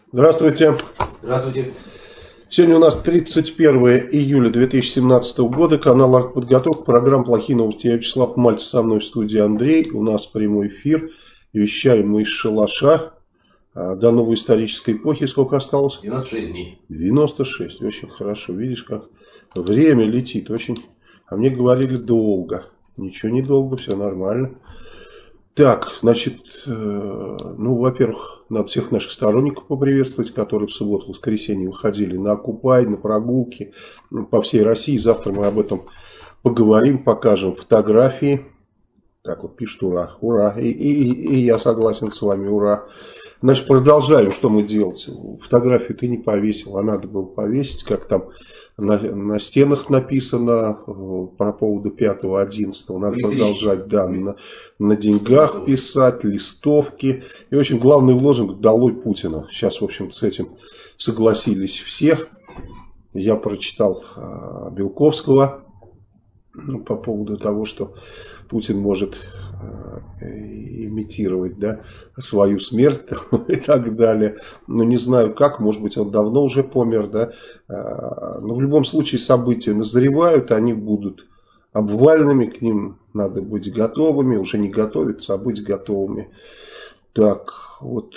Здравствуйте. Здравствуйте. Сегодня у нас 31 июля 2017 года. Канал «Артподготовка». Программа «Плохие новости». Я Вячеслав Мальцев, со мной в студии Андрей. У нас прямой эфир. Вещаем мы из шалаша. До новой исторической эпохи сколько осталось? 96 дней. 96. Очень хорошо. Видишь, как время летит. Очень. А мне говорили долго. Ничего не долго, все нормально. Так, значит, во-первых, надо всех наших сторонников поприветствовать, которые в субботу, воскресенье выходили на Окупай, на прогулки по всей России. Завтра мы об этом поговорим, покажем фотографии. Так вот пишут: ура, ура. И я согласен с вами, ура. Значит, продолжаем, что мы делать. Фотографию ты не повесил, а надо было повесить, как там на стенах написано по поводу 5-11. Надо продолжать, да, на деньгах писать, листовки. И очень главный лозунг: долой Путина. Сейчас, в общем-то, с этим согласились все. Я прочитал Белковского по поводу того, что Путин может имитировать, да, свою смерть и так далее. Но не знаю как, может быть, он давно уже помер, да. Но в любом случае события назревают, они будут обвальными, к ним надо быть готовыми, уже не готовиться, а быть готовыми. Так, вот.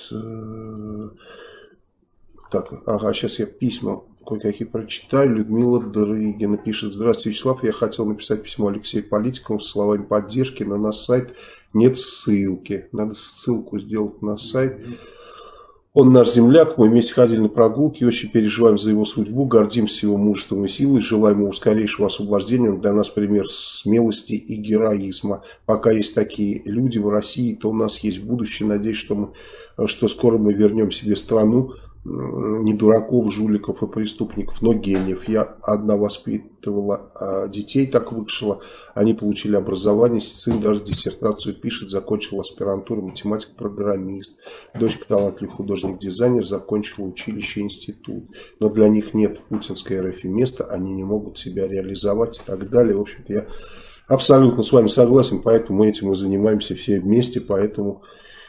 Так, ага, сейчас я письма кое-какие прочитаю. Людмила Дрыгина пишет: здравствуйте, Вячеслав, я хотел написать письмо Алексею Политикову с словами поддержки, но на сайт нет ссылки. Надо ссылку сделать на сайт. Он наш земляк, мы вместе ходили на прогулки, очень переживаем за его судьбу, гордимся его мужеством и силой, желаем ему скорейшего освобождения. Он для нас пример смелости и героизма. Пока есть такие люди в России, то у нас есть будущее. Надеюсь, что скоро мы вернем себе страну. Не дураков, жуликов и преступников, но гениев. Я одна воспитывала детей, так вышла. Они получили образование. Сын даже диссертацию пишет, закончил аспирантуру, математик-программист. Дочка талантливый художник-дизайнер, закончила училище, институт. Но для них нет в путинской РФ места, они не могут себя реализовать и так далее. В общем-то, я абсолютно с вами согласен, поэтому мы этим и занимаемся все вместе. Поэтому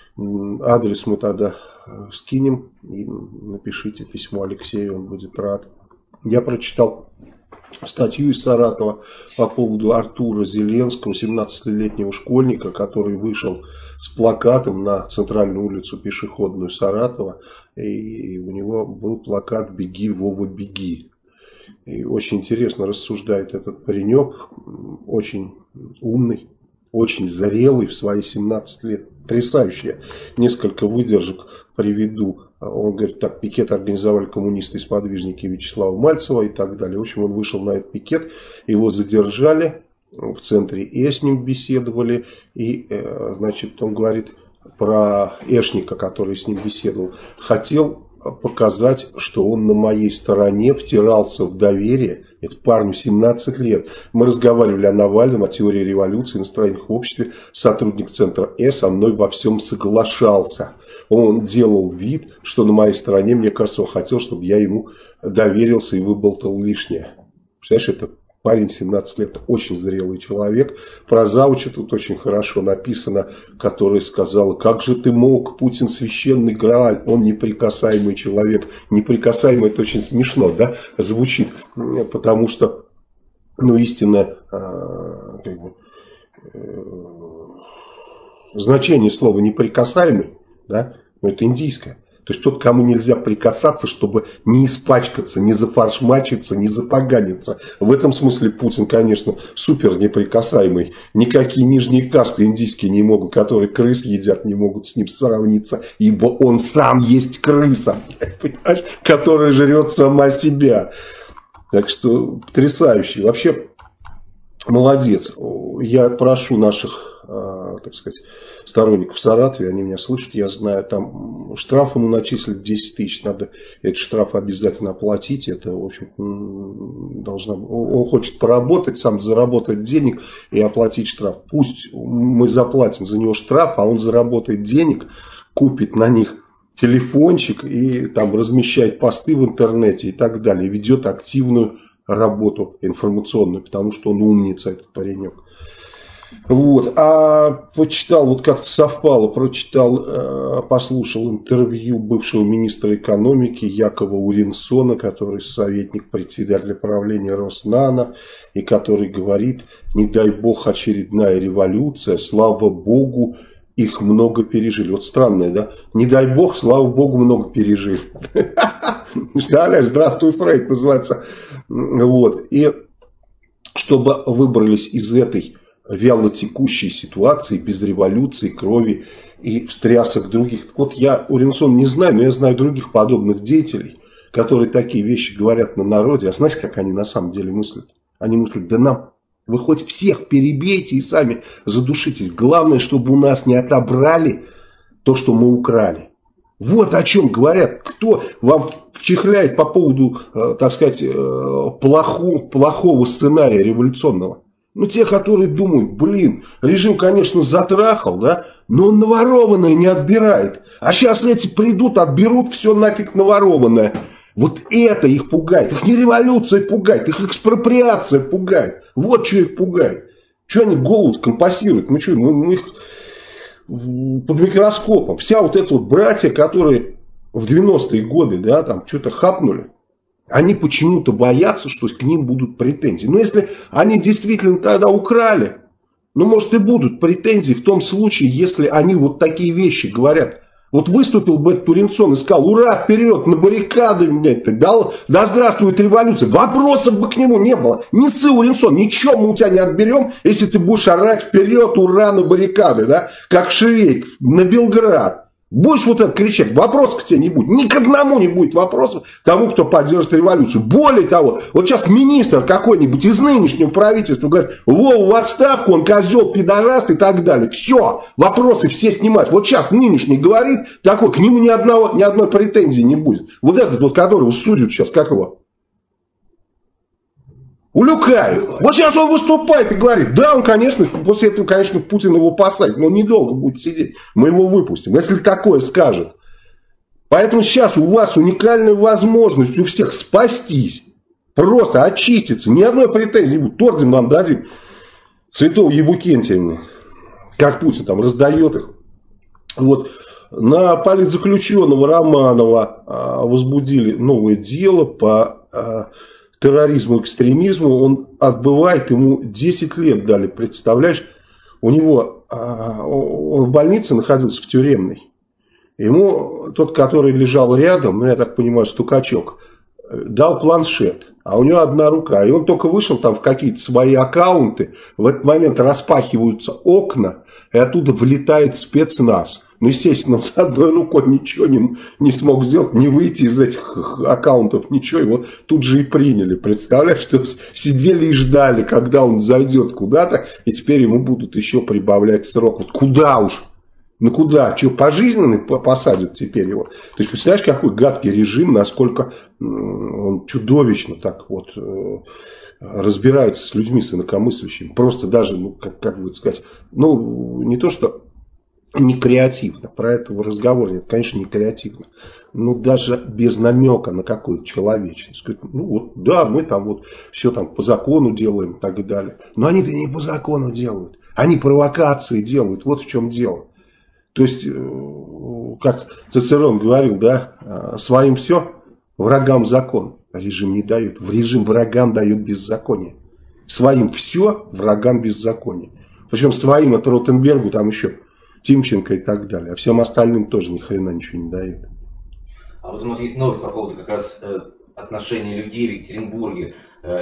адрес мы тогда скинем и напишите письмо Алексею, он будет рад. Я прочитал статью из Саратова по поводу Артура Зеленского, 17-летнего школьника, который вышел с плакатом на центральную улицу пешеходную Саратова, и у него был плакат «Беги, Вова, беги». И очень интересно рассуждает этот паренек, очень умный, очень зрелый в свои 17 лет, потрясающий. Я несколько выдержек приведу. Он говорит: так, пикет организовали коммунисты и сподвижники Вячеслава Мальцева и так далее. В общем, он вышел на этот пикет, его задержали в центре, и с ним беседовали. И, значит, он говорит про Эшника, который с ним беседовал. Хотел показать, что он на моей стороне, втирался в доверие. Это парню 17 лет. Мы разговаривали о Навальном, о теории революции, настроениях в обществе. Сотрудник центра со мной во всем соглашался. Он делал вид, что на моей стороне. Мне кажется, он хотел, чтобы я ему доверился и выболтал лишнее. Представляешь, это парень 17 лет, очень зрелый человек. Про зауча тут очень хорошо написано, которая сказала: как же ты мог, Путин священный Грааль, он неприкасаемый человек. Неприкасаемый — это очень смешно, да, звучит, потому что, истинно, значение слова неприкасаемый, да, это индийское. То есть тот, кому нельзя прикасаться, чтобы не испачкаться, не зафаршмачиться, не запоганиться. В этом смысле Путин, конечно, супер неприкасаемый. Никакие нижние касты индийские не могут, которые крыс едят, не могут с ним сравниться. Ибо он сам есть крыса, понимаешь, которая жрет сама себя. Так что потрясающий. Вообще молодец. Я прошу наших, так сказать, сторонников в Саратове, они меня слышат, я знаю, там штраф ему начислили 10 тысяч, надо этот штраф обязательно оплатить, это, в общем, должна, он хочет поработать, сам заработать денег и оплатить штраф. Пусть мы заплатим за него штраф, а он заработает денег, купит на них телефончик и там размещает посты в интернете и так далее, ведет активную работу информационную, потому что он умница, этот паренек. Вот. А почитал, вот как-то совпало, прочитал, послушал интервью бывшего министра экономики Якова Уринсона, который советник председателя правления Роснано, и который говорит: не дай бог очередная революция, слава богу, их много пережили. Вот странное, да? Не дай бог, слава богу, много пережили. Представляешь, здравствуй, Фрейд называется. Вот. И чтобы выбрались из этой вяло текущей ситуации, без революции, крови и встрясок других. Вот я Уринсон не знаю, но я знаю других подобных деятелей, которые такие вещи говорят на народе. А знаете, как они на самом деле мыслят? Они мыслят: да нам, вы хоть всех перебейте и сами задушитесь. Главное, чтобы у нас не отобрали то, что мы украли. Вот о чем говорят. Кто вам вчихляет по поводу, так сказать, плохого сценария революционного? Ну, те, которые думают: блин, режим, конечно, затрахал, да, но он наворованное не отбирает. А сейчас эти придут, отберут все нафиг наворованное. Вот это их пугает. Их не революция пугает, их экспроприация пугает. Вот что их пугает. Что они голову компасируют? Мы что, мы их под микроскопом. Вся вот эта вот братья, которые в 90-е годы, да, там что-то хапнули, они почему-то боятся, что к ним будут претензии. Но если они действительно тогда украли, ну, может, и будут претензии в том случае, если они вот такие вещи говорят. Вот выступил бы этот Уринсон и сказал: ура, вперед, на баррикады, блядь, да здравствует революция. Вопросов бы к нему не было. Не ссы, Уринсон, ничего мы у тебя не отберем, если ты будешь орать: вперед, ура, на баррикады, да, как Швейк, на Белград. Будешь вот это кричать, вопросов к тебе не будет. Ни к одному не будет вопросов тому, кто поддержит революцию. Более того, вот сейчас министр какой-нибудь из нынешнего правительства говорит: Вову в отставку, он козел, пидорас и так далее. Все, вопросы все снимают. Вот сейчас нынешний говорит такой, к нему ни одной претензии не будет. Вот этот вот, которого судят сейчас, как его? Улюкаев. Вот сейчас он выступает и говорит: да, он, конечно, после этого, конечно, Путин его посадит, но недолго будет сидеть, мы его выпустим, если такое скажет. Поэтому сейчас у вас уникальная возможность у всех спастись, просто очиститься, ни одной претензии не будет. Орден вам дадим святого Евукентия, как Путин там раздает их. Вот. На политзаключенного Романова возбудили новое дело по терроризму, экстремизму. Он отбывает, ему 10 лет дали, представляешь? У него, он в больнице находился, в тюремной. Ему тот, который лежал рядом, ну я так понимаю, стукачок, дал планшет, а у него одна рука. И он только вышел там в какие-то свои аккаунты, в этот момент распахиваются окна, и оттуда влетает спецназ. Ну, естественно, он с одной рукой ничего не смог сделать, не выйти из этих аккаунтов, ничего, его тут же и приняли. Представляешь, что сидели и ждали, когда он зайдет куда-то, и теперь ему будут еще прибавлять срок. Вот куда уж? Ну куда? Что, пожизненно посадят теперь его? То есть, представляешь, какой гадкий режим, насколько он чудовищно так вот разбирается с людьми, с инакомыслящими. Просто даже, ну, как бы сказать, ну, не то, что не креативно, про это разговор нет, конечно, не креативно, но даже без намека на какую-то человечность. Ну вот, да, мы там вот все там по закону делаем и так далее. Но они-то не по закону делают, они провокации делают, вот в чем дело. То есть, как Цицерон говорил, да, своим все, врагам закон. Режим не дает, в режим врагам дает беззаконие. Своим все, врагам беззаконие. Причем своим это Ротенбергу, там еще Тимченко и так далее. А всем остальным тоже ни хрена ничего не дает. А вот у нас есть новость по поводу как раз отношения людей в Екатеринбурге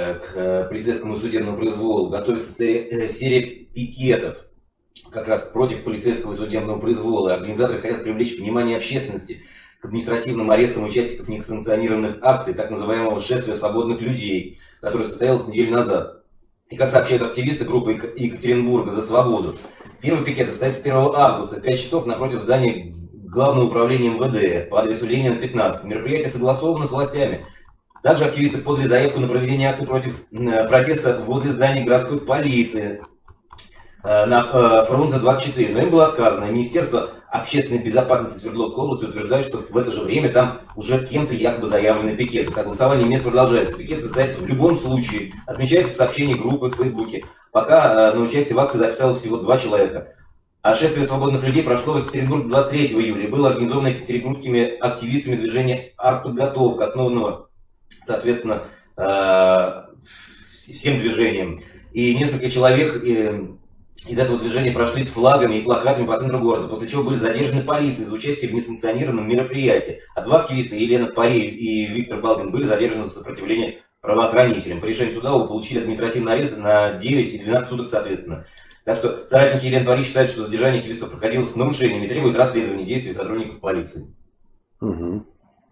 к полицейскому судебному произволу. Готовится серия пикетов как раз против полицейского судебного произвола. Организаторы хотят привлечь внимание общественности к административным арестам участников несанкционированных акций, так называемого шествия свободных людей, которое состоялось неделю назад. И как сообщают активисты группы Екатеринбурга за свободу, первый пикет состоится 1 августа в 5 часов напротив здания Главного управления МВД по адресу Ленина, 15. Мероприятие согласовано с властями. Также активисты подали заявку на проведение акции против протеста возле здания городской полиции. на Фрунзе 24, но им было отказано. Министерство общественной безопасности Свердловской области утверждает, что в это же время там уже кем-то якобы заявлены пикеты. Согласование мест продолжается. Пикет состоится в любом случае. Отмечается в сообщении группы в Фейсбуке. Пока на участие в акции записалось всего 2 человека. А шествие свободных людей прошло в Екатеринбурге 23 июля. Было организовано екатеринбургскими активистами движения «Артподготовка», основанного, соответственно, всем движением. И несколько человек из этого движения прошли с флагами и плакатами по центру города, после чего были задержаны полицией за участие в несанкционированном мероприятии. А 2 активиста, Елена Парей и Виктор Балгин, были задержаны за сопротивление правоохранителям. По решению суда оба получили административный арест на 9 и 12 суток соответственно. Так что соратники Елены Парей считают, что задержание активистов проходило с нарушениями и требуют расследования действий сотрудников полиции. Угу.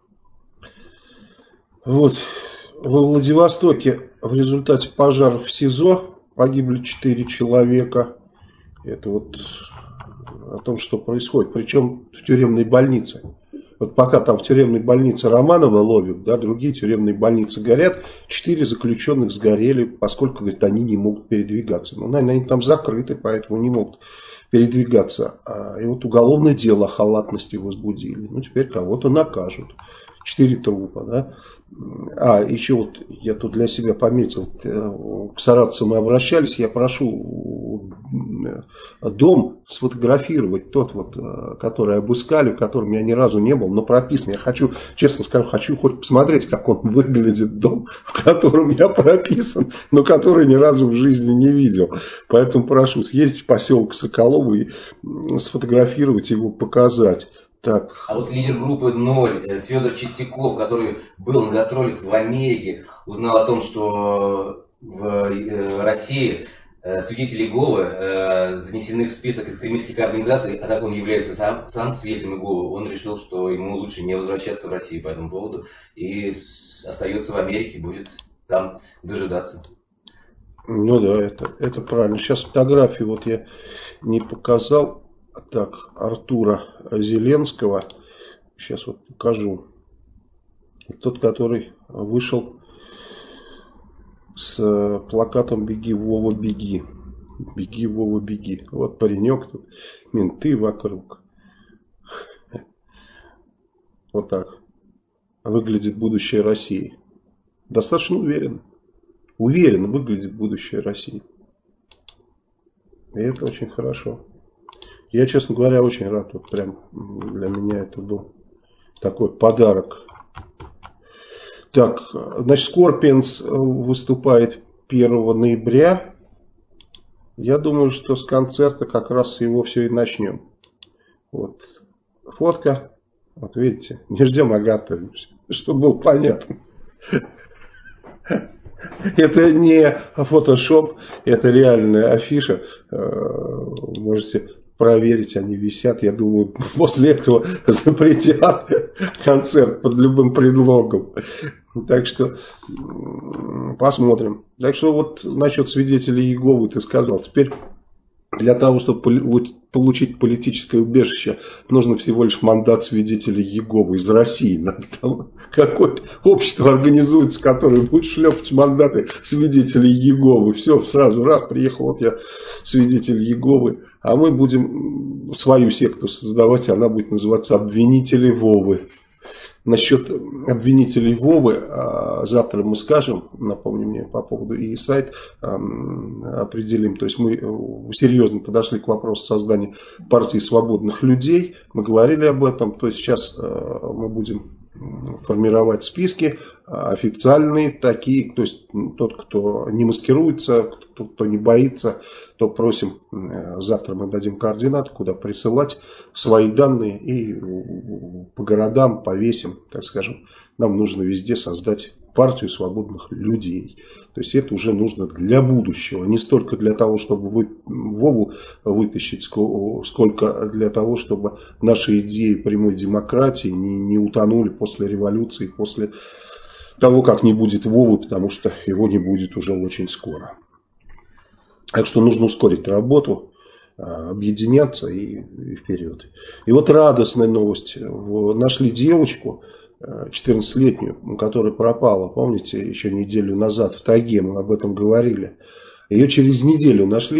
Вот. Во Владивостоке в результате пожаров в СИЗО погибли 4 человека. Это вот о том, что происходит. Причем в тюремной больнице. Вот пока там в тюремной больнице Романова ловят, да, другие тюремные больницы горят. 4 заключенных сгорели, поскольку, говорит, они не могут передвигаться. Ну, наверное, они там закрыты, поэтому не могут передвигаться. И вот уголовное дело о халатности возбудили. Ну, теперь кого-то накажут. 4 трупа, да. Еще вот я тут для себя пометил, к саратовцам мы обращались, я прошу дом сфотографировать, тот вот, который обыскали, в котором я ни разу не был, но прописан. Я хочу, честно скажу, хочу хоть посмотреть, как он выглядит, дом, в котором я прописан, но который ни разу в жизни не видел. Поэтому прошу съездить в поселок Соколово и сфотографировать его, показать. Так. А вот лидер группы «Ноль» Федор Чистяков, который был на гастролях в Америке, узнал о том, что в России свидетели Иеговы занесены в список экстремистских организаций, а так он является сам свидетелем Иеговы, он решил, что ему лучше не возвращаться в Россию по этому поводу и остается в Америке, будет там дожидаться. Ну да, это правильно. Сейчас фотографию вот я не показал. Так, Артура Зеленского. Сейчас вот покажу. Тот, который вышел с плакатом «Беги, Вова, беги». Беги, Вова, беги. Вот паренек тут. Менты вокруг. Вот так выглядит будущее России. Достаточно уверенно. Уверенно выглядит будущее России. И это очень хорошо. Я, честно говоря, очень рад. Вот прям для меня это был такой подарок. Так, значит, Скорпионс выступает 1 ноября. Я думаю, что с концерта как раз с его все и начнем. Вот фотка. Вот видите, не ждем, а готовимся. Чтобы было понятно. Это не фотошоп, это реальная афиша. Можете проверить, они висят. Я думаю, после этого запретят концерт под любым предлогом. Так что посмотрим. Так что вот насчет свидетелей Иеговы ты сказал. Теперь для того, чтобы получить политическое убежище, нужно всего лишь мандат свидетелей Иеговы из России. Надо там какое-то общество организуется, которое будет шлепать мандаты свидетелей Иеговы. Все, сразу раз, приехал вот я свидетель Иеговы. А мы будем свою секту создавать, она будет называться «Обвинители Вовы». Насчет обвинителей Вовы завтра мы скажем, напомню мне по поводу и сайт определим. То есть мы серьезно подошли к вопросу создания партии свободных людей. Мы говорили об этом. То есть сейчас мы будем формировать списки официальные такие. То есть тот, кто не маскируется, кто не боится, то просим, завтра мы дадим координаты, куда присылать свои данные и по городам повесим, так скажем. Нам нужно везде создать партию свободных людей. То есть это уже нужно для будущего. Не столько для того, чтобы Вову вытащить, сколько для того, чтобы наши идеи прямой демократии не утонули после революции, после того, как не будет Вовы, потому что его не будет уже очень скоро. Так что нужно ускорить работу, объединяться и вперед. И вот радостная новость. Нашли девочку 14-летнюю, которая пропала, помните, еще неделю назад в тайге, мы об этом говорили. Ее через неделю нашли.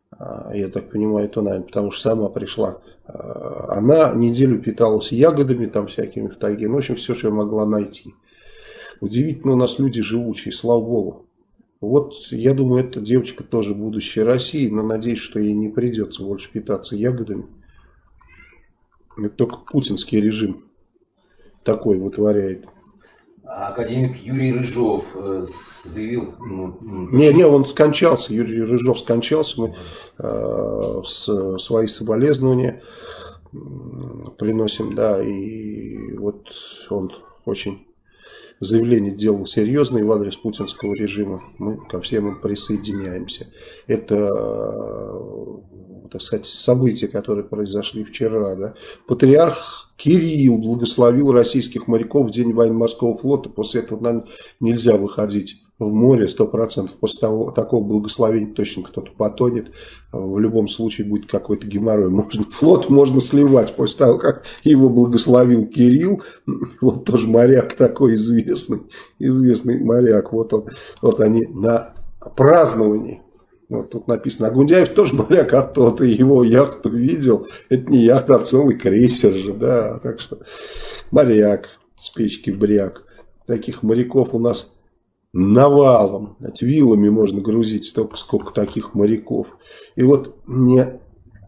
Я так понимаю, это, наверное, потому что сама пришла. Она неделю питалась ягодами там всякими в тайге. Ну, в общем, все, что я могла найти. Удивительно, у нас люди живучие, слава богу. Вот, я думаю, эта девочка тоже будущее России, но надеюсь, что ей не придется больше питаться ягодами. Это только путинский режим такой вытворяет. Академик Юрий Рыжов заявил... Не, он скончался, Юрий Рыжов скончался. Мы свои соболезнования приносим, да, и вот он очень заявление делал серьезное в адрес путинского режима. Мы ко всем им присоединяемся. Это, так сказать, события, которые произошли вчера, да. Патриарх Кирилл благословил российских моряков в день военно-морского флота. После этого, наверное, нельзя выходить в море 100%. После такого благословения точно кто-то потонет. В любом случае будет какой-то геморрой. Флот можно сливать после того, как его благословил Кирилл. Вот тоже моряк такой известный моряк. Вот они на праздновании. Вот тут написано, а Гундяев тоже моряк, а то ты его яхту видел. Это не яхта, а целый крейсер же, да. Так что моряк, с печки бряк. Таких моряков у нас навалом. Вилами можно грузить столько, сколько таких моряков. И вот мне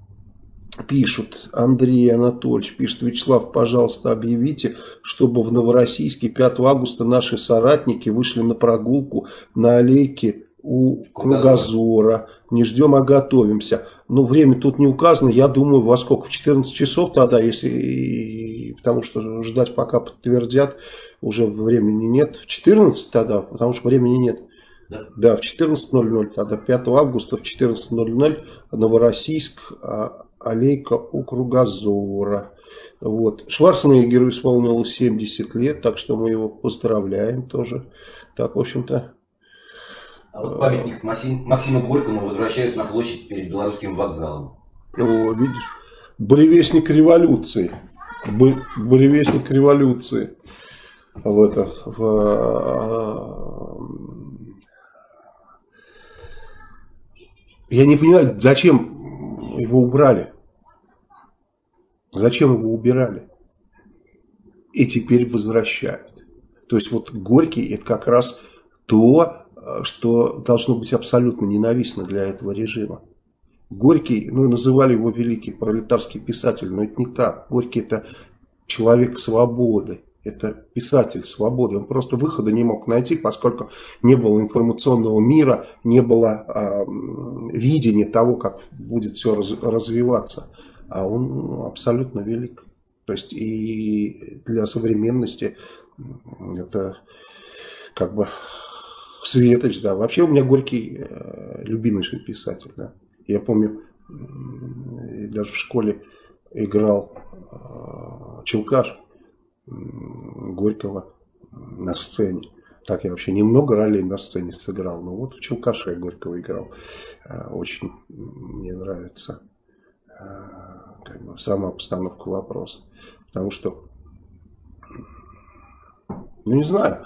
пишут, Андрей Анатольевич пишет, Вячеслав, пожалуйста, объявите, чтобы в Новороссийске 5 августа наши соратники вышли на прогулку на аллейке у Кругозора. Не ждем, а готовимся. Но время тут не указано. Я думаю, во сколько? В 14 часов тогда, если... Потому что ждать пока подтвердят, уже времени нет. В 14 тогда, потому что времени нет. Да, в 14:00 тогда, 5 августа в 14:00 Новороссийск, аллейка у Кругозора. Вот. Шварценеггеру исполнилось 70 лет, так что мы его поздравляем тоже. Так, в общем-то... А вот памятник Максиму Горькому возвращают на площадь перед Белорусским вокзалом. О, видишь, буревестник революции. Буревестник революции. Я не понимаю, зачем его убрали. Зачем его убирали? И теперь возвращают. То есть вот Горький это как раз то, что должно быть абсолютно ненавистно для этого режима. Горький, называли его великий пролетарский писатель, но это не так. Горький это человек свободы, это писатель свободы. Он просто выхода не мог найти, поскольку не было информационного мира, не было видения того, как будет все развиваться. А он абсолютно велик. То есть и для современности это как бы... Светоч, да. Вообще у меня Горький любимейший писатель, да. Я помню, даже в школе играл Челкаш Горького на сцене. Так я вообще немного ролей на сцене сыграл, но вот в Челкаше я Горького играл. Очень мне нравится сама постановка вопроса. Потому что, не знаю,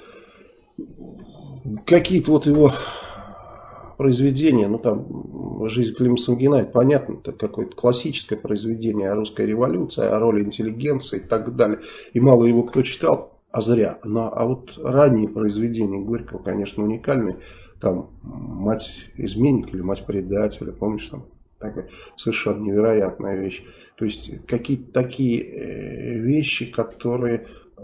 какие-то вот его произведения, там «Жизнь Клима Самгина», это понятно, это какое-то классическое произведение о русской революции, о роли интеллигенции и так далее. И мало его кто читал, а зря. А вот ранние произведения Горького, конечно, уникальные. Там «Мать изменника» или «Мать предателя», помнишь, там такая совершенно невероятная вещь. То есть какие-то такие вещи, которые...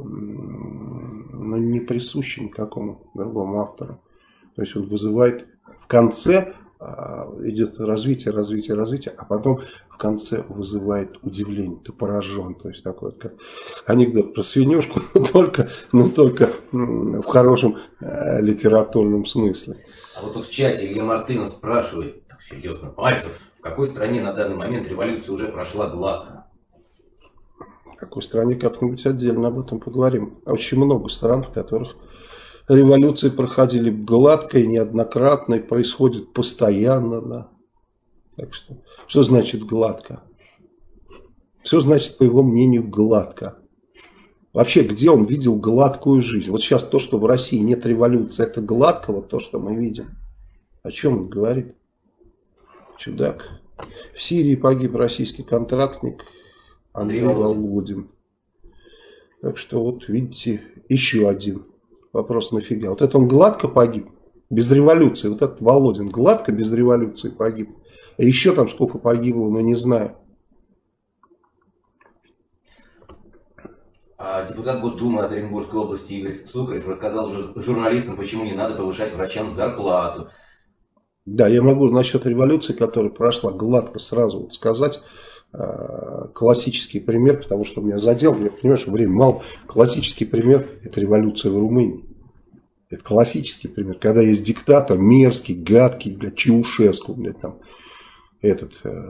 не присущи никакому другому автору. То есть он вызывает в конце, идет развитие, а потом в конце вызывает удивление. Ты поражен. То есть такой вот, как анекдот про свинюшку, но только в хорошем литературном смысле. А вот тут в чате Илья Мартынов спрашивает, так серьезно, Пальцев, в какой стране на данный момент революция уже прошла гладко? В какой стране, как-нибудь отдельно об этом поговорим. Очень много стран, в которых революции проходили гладко и неоднократно, и происходит постоянно. Да. Так что значит гладко? Что значит, по его мнению, гладко? Вообще, где он видел гладкую жизнь? Вот сейчас то, что в России нет революции, это гладко, вот то, что мы видим. О чем он говорит? Чудак. В Сирии погиб российский контрактник Андрей Володин. Так что вот видите, еще один вопрос нафига. Вот это он гладко погиб, без революции. Вот этот Володин гладко без революции погиб. А еще там сколько погибло, мы не знаем. Депутат Госдумы от Оренбургской области Игорь Сухарев рассказал журналистам, почему не надо повышать врачам зарплату. Да, я могу насчет революции, которая прошла гладко, сразу вот сказать классический пример, потому что меня задел, я понимаю, что время мало. Классический пример – это революция в Румынии. Это классический пример, когда есть диктатор мерзкий, гадкий, блядь, Чаушеску, блядь, там, этот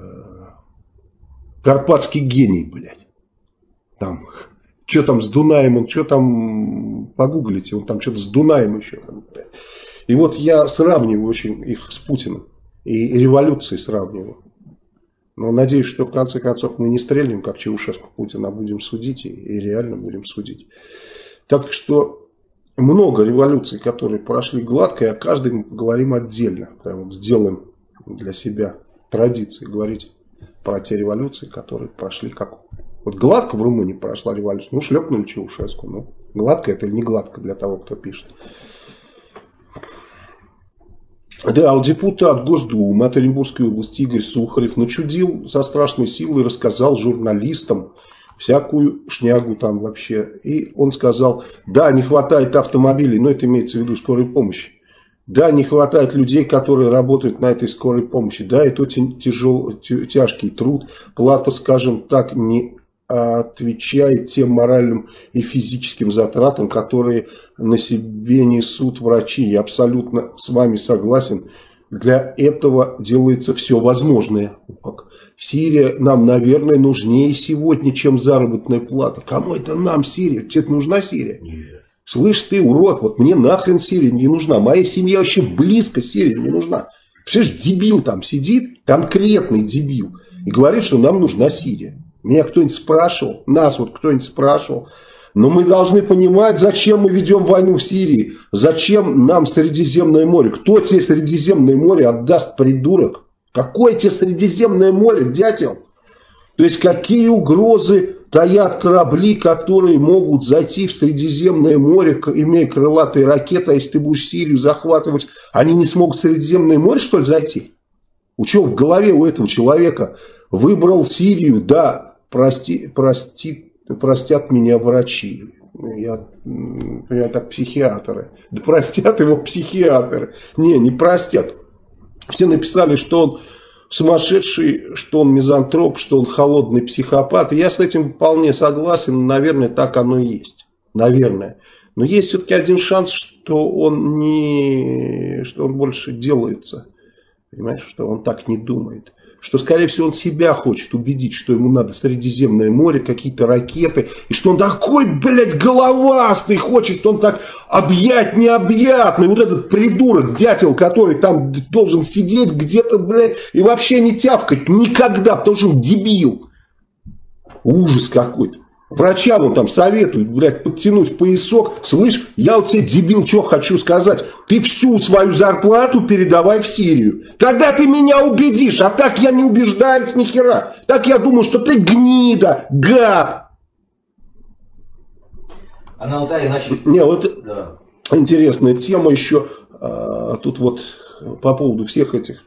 карпатский гений, блядь. Там, что там с Дунаем, он что там, погуглите, он там что-то с Дунаем еще. Блядь. И вот я сравниваю очень их с Путиным. И революцией сравниваю. Но надеюсь, что в конце концов мы не стрельнем, как Чаушеску Путина, а будем судить. И реально будем судить. Так что много революций, которые прошли гладко. И о каждой мы поговорим отдельно. Прям вот сделаем для себя традицией говорить про те революции, которые прошли как... Вот гладко в Румынии прошла революция. Ну, шлепнули Чаушеску. Ну, гладко это или не гладко для того, кто пишет. Да, депутат Госдумы от Оренбургской области Игорь Сухарев начудил со страшной силой, рассказал журналистам всякую шнягу там вообще. И он сказал, да, не хватает автомобилей, но это имеется в виду скорой помощи. Да, не хватает людей, которые работают на этой скорой помощи. Да, это очень тяжкий труд. Плата, скажем так, не отвечает тем моральным и физическим затратам, которые на себе несут врачи. Я абсолютно с вами согласен. Для этого делается все возможное. Сирия нам, наверное, нужнее сегодня, чем заработная плата. Кому это нам Сирия? Тебе нужна Сирия? Нет. Слышь ты, урод, вот мне нахрен Сирия не нужна. Моя семья вообще близко Сирии не нужна. Представляешь, дебил там сидит, конкретный дебил, и говорит, что нам нужна Сирия. Меня кто-нибудь спрашивал, нас вот кто-нибудь спрашивал. Но мы должны понимать, зачем мы ведем войну в Сирии. Зачем нам Средиземное море. Кто тебе Средиземное море отдаст, придурок? Какое тебе Средиземное море, дятел? То есть какие угрозы таят корабли, которые могут зайти в Средиземное море, имея крылатые ракеты. А если ты будешь Сирию захватывать, они не смогут в Средиземное море, что ли, зайти? У чего в голове у этого человека? Выбрал Сирию, да. Простят меня врачи. Я так психиатры. Да простят его психиатры. Не простят. Все написали, что он сумасшедший, что он мизантроп, что он холодный психопат. И я с этим вполне согласен. Наверное, так оно и есть. Наверное. Но есть все-таки один шанс, что он больше делается. Понимаешь, что он так не думает. Что, скорее всего, он себя хочет убедить, что ему надо Средиземное море, какие-то ракеты. И что он такой, блядь, головастый хочет, он так необъятный. Вот этот придурок, дятел, который там должен сидеть где-то, блядь, и вообще не тявкать никогда, потому что он дебил. Ужас какой-то. Врачам он там советует, блядь, подтянуть поясок. Слышь, я вот тебе, дебил, что хочу сказать. Ты всю свою зарплату передавай в Сирию. Тогда ты меня убедишь. А так я не убеждаюсь ни хера. Так я думаю, что ты гнида, гад. А на Алтае начали... Не, вот да. Интересная тема еще. Тут вот по поводу всех этих...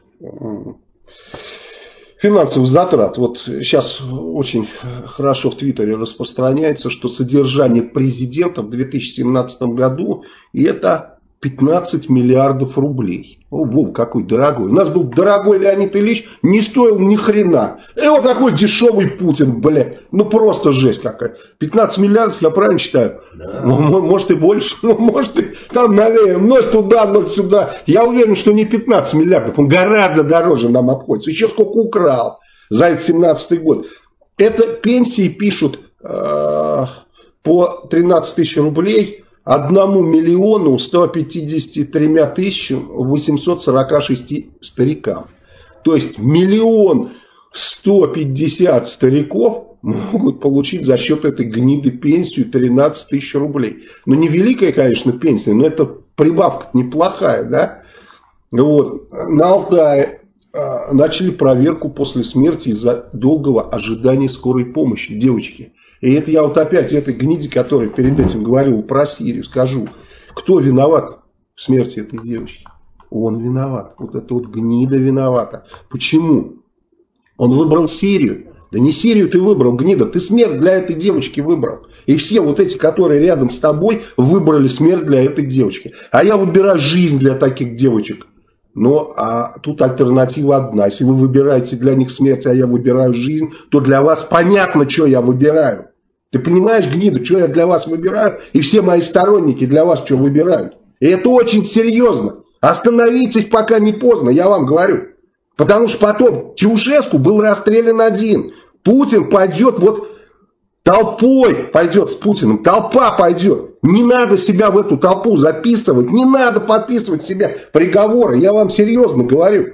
финансовых затрат. Вот сейчас очень хорошо в Твиттере распространяется, что содержание президента в 2017 году это 15 миллиардов рублей. О, Бог, какой дорогой. У нас был дорогой Леонид Ильич, не стоил ни хрена. И вот такой дешевый Путин, блядь. Ну просто жесть какая. 15 миллиардов, я правильно считаю? Да. Может и больше, может и там, наверное, ноль туда, ноль сюда. Я уверен, что не 15 миллиардов, он гораздо дороже нам обходится. Еще сколько украл за этот 17-й год. Это пенсии пишут по 13 тысяч рублей 1 миллиону 153 тысячам 846 старикам. То есть 1 150 000 стариков могут получить за счет этой гниды пенсию 13 тысяч рублей. Ну, не великая, конечно, пенсия, но это прибавка неплохая, да? Вот. На Алтае начали проверку после смерти из-за долгого ожидания скорой помощи девочки. И это я вот опять этой гниде, которая перед этим говорил про Сирию, скажу. Кто виноват в смерти этой девочки? Он виноват. Вот эта вот гнида виновата. Почему? Он выбрал Сирию. Да не Сирию ты выбрал, гнида. Ты смерть для этой девочки выбрал. И все вот эти, которые рядом с тобой, выбрали смерть для этой девочки. А я выбираю жизнь для таких девочек. Но тут альтернатива одна. Если вы выбираете для них смерть, а я выбираю жизнь, то для вас понятно, что я выбираю. Ты понимаешь, гнида, что я для вас выбираю? И все мои сторонники для вас что выбирают. И это очень серьезно. Остановитесь, пока не поздно, я вам говорю. Потому что потом Чаушеску был расстрелян один. Путин пойдет вот толпой, пойдет с Путиным. Толпа пойдет. Не надо себя в эту толпу записывать. Не надо подписывать себе приговоры. Я вам серьезно говорю.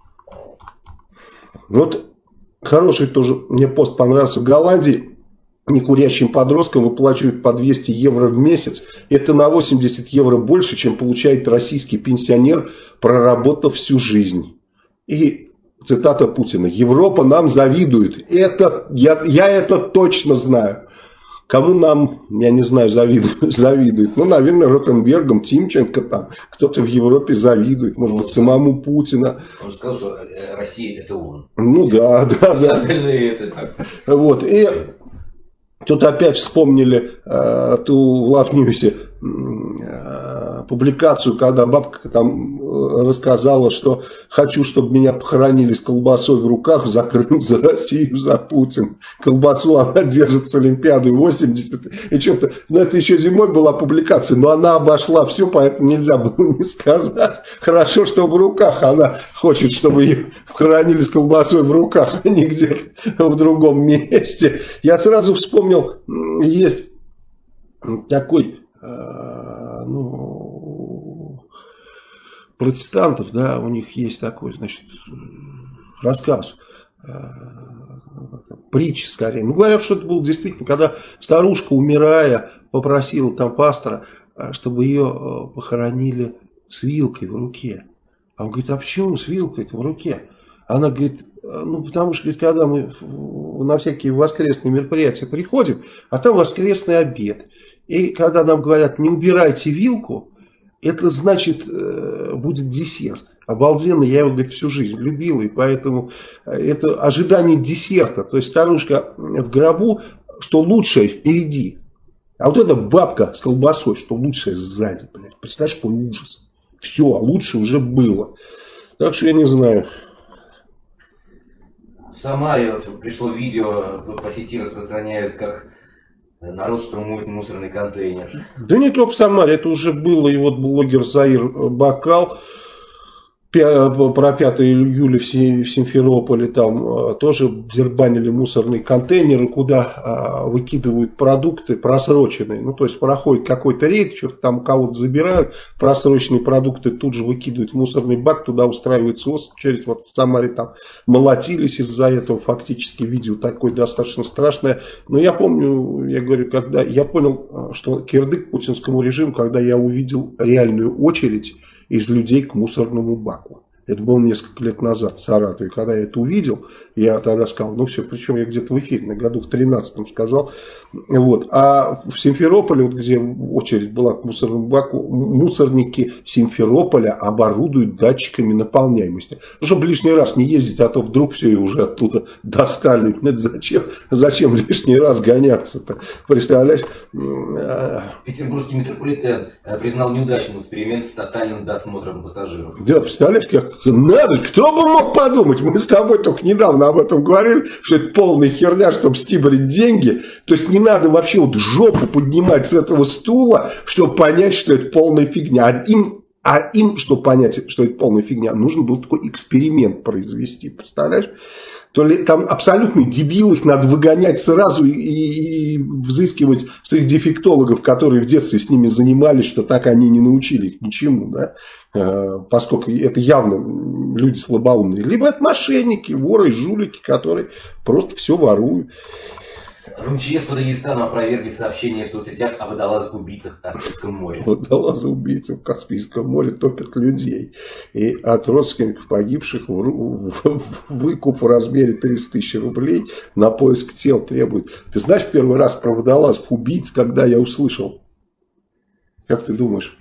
Вот хороший тоже мне пост понравился. В Голландии некурящим подросткам выплачивают по 200 евро в месяц. Это на 80 евро больше, чем получает российский пенсионер, проработав всю жизнь. И цитата Путина. Европа нам завидует. Я это точно знаю. Кому нам, я не знаю, завидует? Ну, наверное, Ротенбергом, Тимченко там. Кто-то в Европе завидует. Может быть, самому Путина. Он сказал, что Россия это он. Ну да. Остальные это так. Вот. И тут опять вспомнили ту в Love News публикацию, когда бабка там рассказала, что хочу, чтобы меня похоронили с колбасой в руках за Крым, за Россию, за Путин. Колбасу она держит с Олимпиады 80. И что-то, это еще зимой была публикация, но она обошла все, поэтому нельзя было не сказать. Хорошо, что в руках она хочет, чтобы ее похоронили с колбасой в руках, а не где-то в другом месте. Я сразу вспомнил, есть такой, протестантов, да, у них есть такой, значит, рассказ, притча скорее. Ну, говорят, что это было действительно, когда старушка, умирая, попросила там пастора, чтобы ее похоронили с вилкой в руке. А он говорит, а почему с вилкой-то в руке? Она говорит, ну, потому что, говорит, когда мы на всякие воскресные мероприятия приходим, а там воскресный обед. И когда нам говорят, не убирайте вилку, это значит, будет десерт. Обалденно, я его, говорит, всю жизнь любил, и поэтому это ожидание десерта. То есть старушка в гробу, что лучшее впереди. А вот эта бабка с колбасой, что лучшее сзади. Блядь. Представляешь, какой ужас. Все, лучше уже было. Так что я не знаю. В Самаре вот пришло видео, по сети распространяют, как народ штурмует мусорный контейнер. Да не только в Самаре, это уже было. И вот блогер Заир Бакал про 5 июля в Симферополе там тоже дербанили мусорные контейнеры, куда выкидывают продукты просроченные. Ну, то есть проходит какой-то рейд, что-то там кого-то забирают, просроченные продукты тут же выкидывают в мусорный бак, туда устраивается очередь. Вот в Самаре там молотились из-за этого, фактически видео такое достаточно страшное. Но я помню, я говорю, когда я понял, что кирдык путинскому режиму, когда я увидел реальную очередь из людей к мусорному баку. Это было несколько лет назад в Саратове. Когда я это увидел, я тогда сказал, ну все, причем я где-то в эфире, на году в 13-м сказал. Вот. А в Симферополе, вот где очередь была к мусорному баку, мусорники Симферополя оборудуют датчиками наполняемости. Ну, чтобы лишний раз не ездить, а то вдруг все и уже оттуда достали. Зачем лишний раз гоняться-то? Представляешь? Петербургский метрополитен признал неудачным эксперимент с тотальным досмотром пассажиров. Да, представляешь, как надо, кто бы мог подумать, мы с тобой только недавно об этом говорили, что это полная херня, чтобы стибрить деньги. То есть не надо вообще вот жопу поднимать с этого стула, чтобы понять, что это полная фигня. А им, чтобы понять, что это полная фигня, нужно был такой эксперимент произвести, представляешь? То ли там абсолютно дебилы, их надо выгонять сразу и взыскивать своих дефектологов, которые в детстве с ними занимались, что так они не научили их ничему, да? Поскольку это явно люди слабоумные. Либо это мошенники, воры и жулики, которые просто все воруют. В МЧС по Дагестану опровергли сообщения в соцсетях о водолазах-убийцах в Каспийском море. Водолазы-убийцы в Каспийском море топят людей. И от родственников погибших выкуп в размере 30 тысяч рублей на поиск тел требует. Ты знаешь, первый раз про водолазов-убийц, когда я услышал? Как ты думаешь?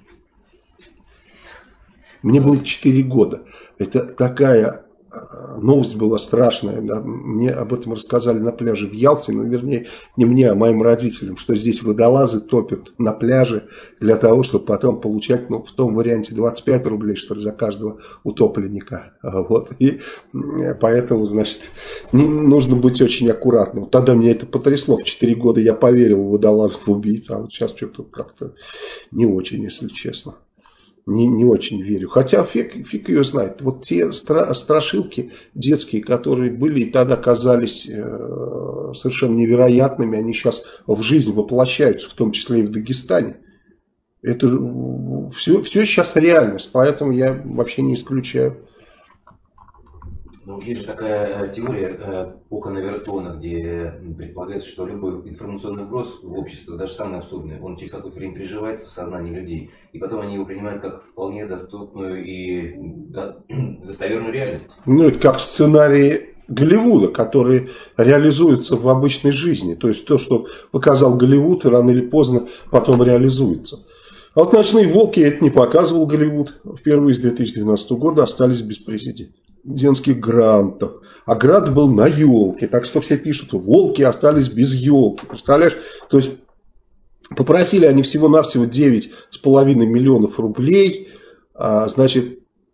Мне было 4 года. Это такая новость была страшная. Да? Мне об этом рассказали на пляже в Ялте. Ну, вернее, не мне, а моим родителям. Что здесь водолазы топят на пляже для того, чтобы потом получать, ну, в том варианте 25 рублей, что ли, за каждого утопленника. Вот. И поэтому, значит, нужно быть очень аккуратным. Тогда меня это потрясло. В 4 года я поверил в водолазов-убийц. А вот сейчас что-то как-то не очень, если честно. Не очень верю. Хотя фиг ее знает. Вот те страшилки детские, которые были и тогда казались совершенно невероятными, они сейчас в жизнь воплощаются, в том числе и в Дагестане. Это все сейчас реальность. Поэтому я вообще не исключаю. Ну, есть же такая теория Окона Вертона, где предполагается, что любой информационный вброс в общество, даже самый абсурдный, он через какое-то время приживается в сознании людей. И потом они его принимают как вполне доступную и достоверную реальность. Ну, это как сценарии Голливуда, которые реализуются в обычной жизни. То есть то, что показал Голливуд, рано или поздно потом реализуется. А вот «Ночные волки» это не показывал Голливуд. Впервые с 2012 года остались без президентских грантов. А грант был на елке. Так что все пишут, волки остались без елки. Представляешь? То есть попросили они всего-навсего 9,5 миллионов рублей. Значит,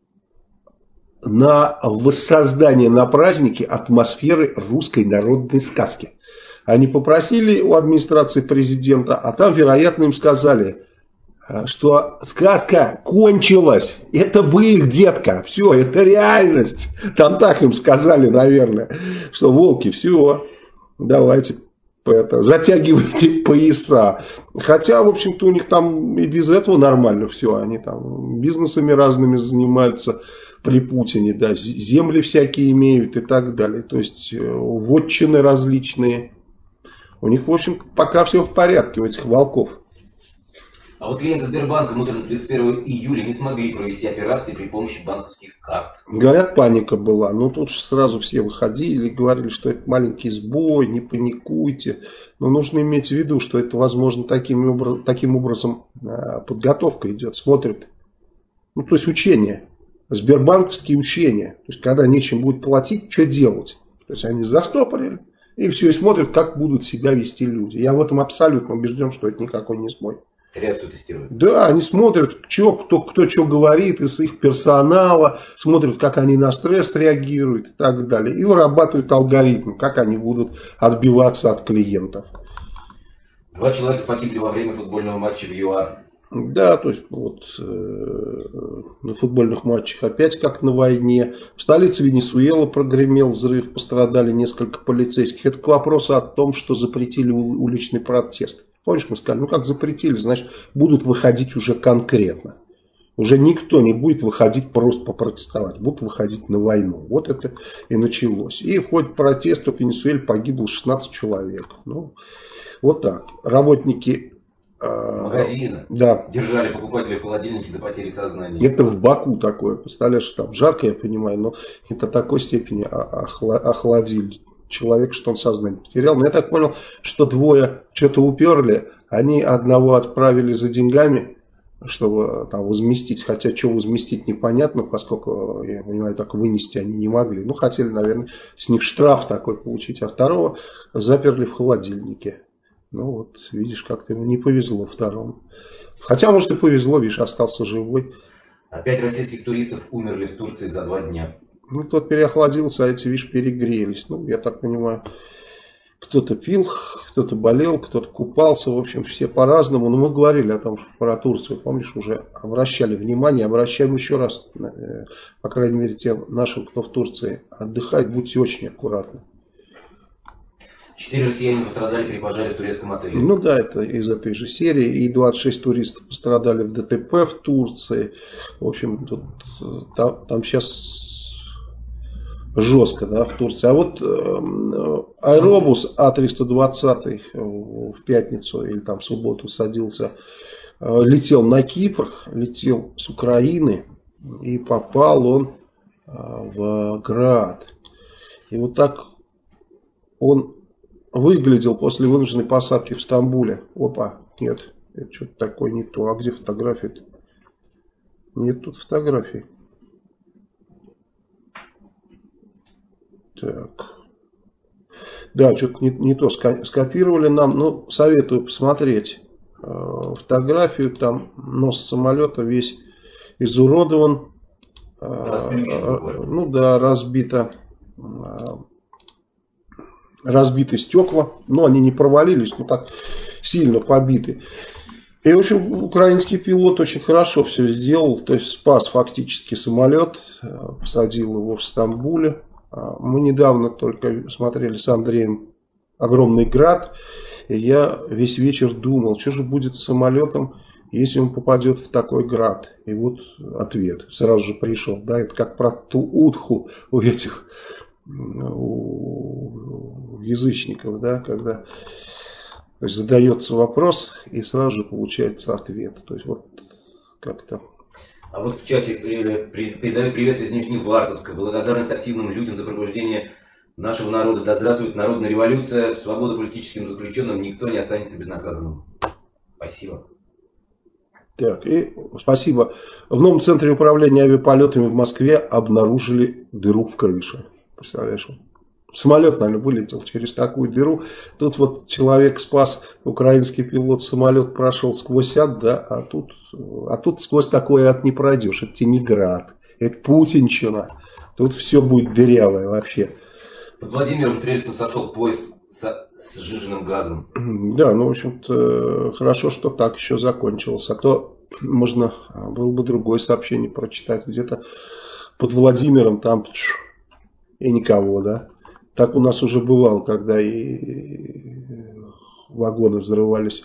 на воссоздание на празднике атмосферы русской народной сказки. Они попросили у администрации президента, а там, вероятно, им сказали, что сказка кончилась. Это быль, детка. Все, это реальность. Там так им сказали, наверное, что волки, все, давайте затягивайте пояса. Хотя, в общем-то, у них там и без этого нормально все. Они там бизнесами разными занимаются при Путине. Да, земли всякие имеют и так далее. То есть, вотчины различные. У них, в общем, пока все в порядке, у этих волков. А вот клиенты Сбербанка утром 31 июля не смогли провести операции при помощи банковских карт. Говорят, паника была. Но тут же сразу все выходили и говорили, что это маленький сбой, не паникуйте. Но нужно иметь в виду, что это, возможно, таким образом подготовка идет. Смотрят. Ну, то есть учения. Сбербанковские учения. То есть, когда нечем будет платить, что делать? То есть, они застопорили. И все, и смотрят, как будут себя вести люди. Я в этом абсолютно убежден, что это никакой не сбой. Реакцию тестируют. Да, они смотрят, кто что говорит из их персонала, смотрят, как они на стресс реагируют и так далее. И вырабатывают алгоритм, как они будут отбиваться от клиентов. 2 человека погибли во время футбольного матча в ЮАР. Да, то есть вот на футбольных матчах опять как на войне. В столице Венесуэлы прогремел взрыв, пострадали несколько полицейских. Это к вопросу о том, что запретили уличный протест. Помнишь, мы сказали, ну как запретили, значит будут выходить уже конкретно. Уже никто не будет выходить просто попротестовать, будут выходить на войну. Вот это и началось. И в ходе протеста в Венесуэле погибло 16 человек. Ну, вот так. Работники магазина держали покупателей в холодильнике до потери сознания. Это в Баку такое. Представляешь, там жарко, я понимаю, но это такой степени охладили человек, что он сознание потерял. Но я так понял, что 2 что-то уперли. Они одного отправили за деньгами, чтобы там возместить. Хотя, что возместить, непонятно, поскольку, я понимаю, так вынести они не могли. Ну, хотели, наверное, с них штраф такой получить. А 2 заперли в холодильнике. Ну, вот, видишь, как-то ему не повезло 2. Хотя, может, и повезло, видишь, остался живой. 5 российских туристов умерли в Турции за 2 дня. Ну, тот переохладился, а эти, видишь, перегрелись. Ну, я так понимаю, кто-то пил, кто-то болел, кто-то купался. В общем, все по-разному. Но мы говорили о том, что про Турцию, помнишь, уже обращали внимание. Обращаем еще раз, по крайней мере, тем нашим, кто в Турции отдыхает, будьте очень аккуратны. 4 россияне пострадали при пожаре в турецком отеле. Ну да, это из этой же серии. И 26 туристов пострадали в ДТП в Турции. В общем, там сейчас жестко, да, в Турции. А вот аэробус А320 в пятницу или там в субботу садился, летел на Кипр, летел с Украины, и попал он в Град. И вот так он выглядел после вынужденной посадки в Стамбуле. Опа, нет, это что-то такое не то. А где фотография-то? Нет тут фотографий. Так. Да, что-то не то скопировали нам. Ну, советую посмотреть фотографию. Там нос самолета весь изуродован. Ну да, разбиты стекла. Но они не провалились, но так сильно побиты. И, в общем, украинский пилот очень хорошо все сделал. То есть спас фактически самолет. Посадил его в Стамбуле. Мы недавно только смотрели с Андреем «Огромный град». И я весь вечер думал, что же будет с самолетом, если он попадет в такой град. И вот ответ сразу же пришел. Да, это как про ту утху у этих у язычников, да, когда то есть задается вопрос и сразу же получается ответ. То есть вот как-то. А вот в чате передаю привет из Нижневартовска. Благодарность активным людям за пробуждение нашего народа. Да здравствует народная революция. Свобода политическим заключенным. Никто не останется безнаказанным. Спасибо. Так, и спасибо. В новом центре управления авиаполетами в Москве обнаружили дыру в крыше. Представляешь? Самолет, наверное, вылетел через такую дыру. Тут вот человек спас, украинский пилот, самолет прошел сквозь ад, да, а тут сквозь такой ад не пройдешь. Это тебе не Град, это Путинщина. Тут все будет дырявое вообще. Под Владимиром Трельцем сошел поезд с сжиженным газом. Да, ну, в общем-то, хорошо, что так еще закончилось. А то можно было бы другое сообщение прочитать. Где-то под Владимиром там и никого, да. Так у нас уже бывало, когда и вагоны взрывались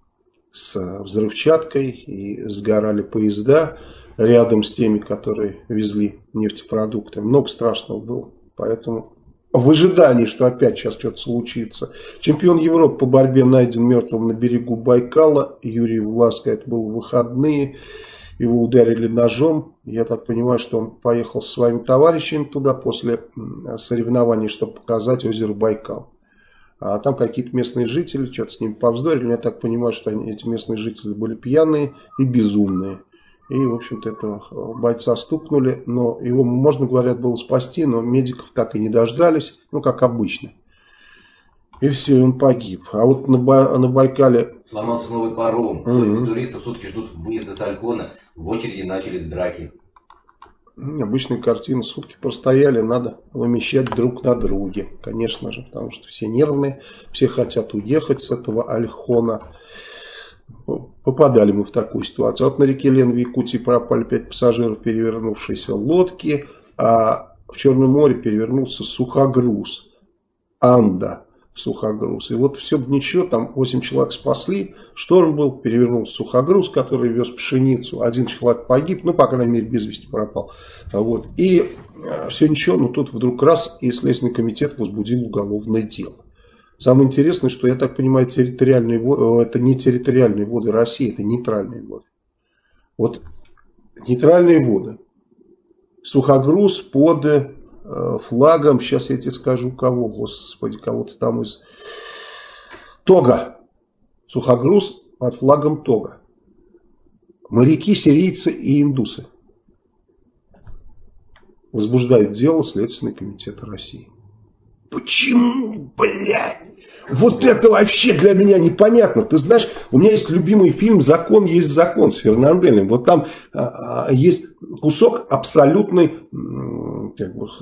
с взрывчаткой и сгорали поезда рядом с теми, которые везли нефтепродукты. Много страшного было. Поэтому в ожидании, что опять сейчас что-то случится. Чемпион Европы по борьбе найден мертвым на берегу Байкала. Юрий Власка, это было в выходные. Его ударили ножом. Я так понимаю, что он поехал со своими товарищами туда после соревнований, чтобы показать озеро Байкал. А там какие-то местные жители что-то с ним повздорили. Я так понимаю, что эти местные жители были пьяные и безумные. И, в общем-то, этого бойца стукнули. Но его, можно, говорят, было спасти, но медиков так и не дождались. Ну, как обычно. И все, он погиб. А вот на Байкале... Сломался новый паром. Сотни туристов сутки ждут выезда с Альхона. В очереди начались драки. Обычная картина. Сутки простояли, надо вымещать друг на друге. Конечно же, потому что все нервные. Все хотят уехать с этого Альхона. Попадали мы в такую ситуацию. Вот на реке Лен в Якутии пропали 5 пассажиров перевернувшейся лодки. А в Черном море перевернулся сухогруз. Анда. Сухогруз. И вот все бы ничего, там 8 человек спасли, шторм был, перевернулся сухогруз, который вез пшеницу, 1 человек погиб, ну, по крайней мере, без вести пропал. Вот. И все ничего, но тут вдруг раз, и Следственный комитет возбудил уголовное дело. Самое интересное, что, я так понимаю, территориальные воды, это не территориальные воды России, это нейтральные воды. Вот нейтральные воды. Сухогруз под... флагом, сейчас я тебе скажу кого, господи, кого-то там из Тога. Сухогруз под флагом Тога. Моряки, сирийцы и индусы. Возбуждает дело Следственный комитет России. Почему, блядь? Вот это вообще для меня непонятно. Ты знаешь, у меня есть любимый фильм «Закон есть закон» с Фернанделем. Вот там есть кусок абсолютной как бы,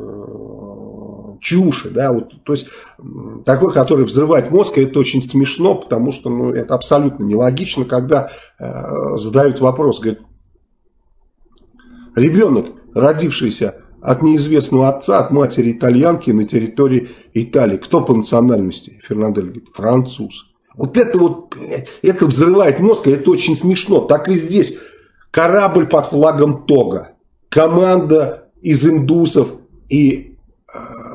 чуши. Да? Вот, то есть такой, который взрывает мозг. И это очень смешно, потому что ну, это абсолютно нелогично, когда задают вопрос. Говорят, ребенок, родившийся от неизвестного отца, от матери итальянки на территории Италии. Кто по национальности? Фернандель говорит, француз. Вот это взрывает мозг, и это очень смешно. Так и здесь. Корабль под флагом Тога. Команда из индусов и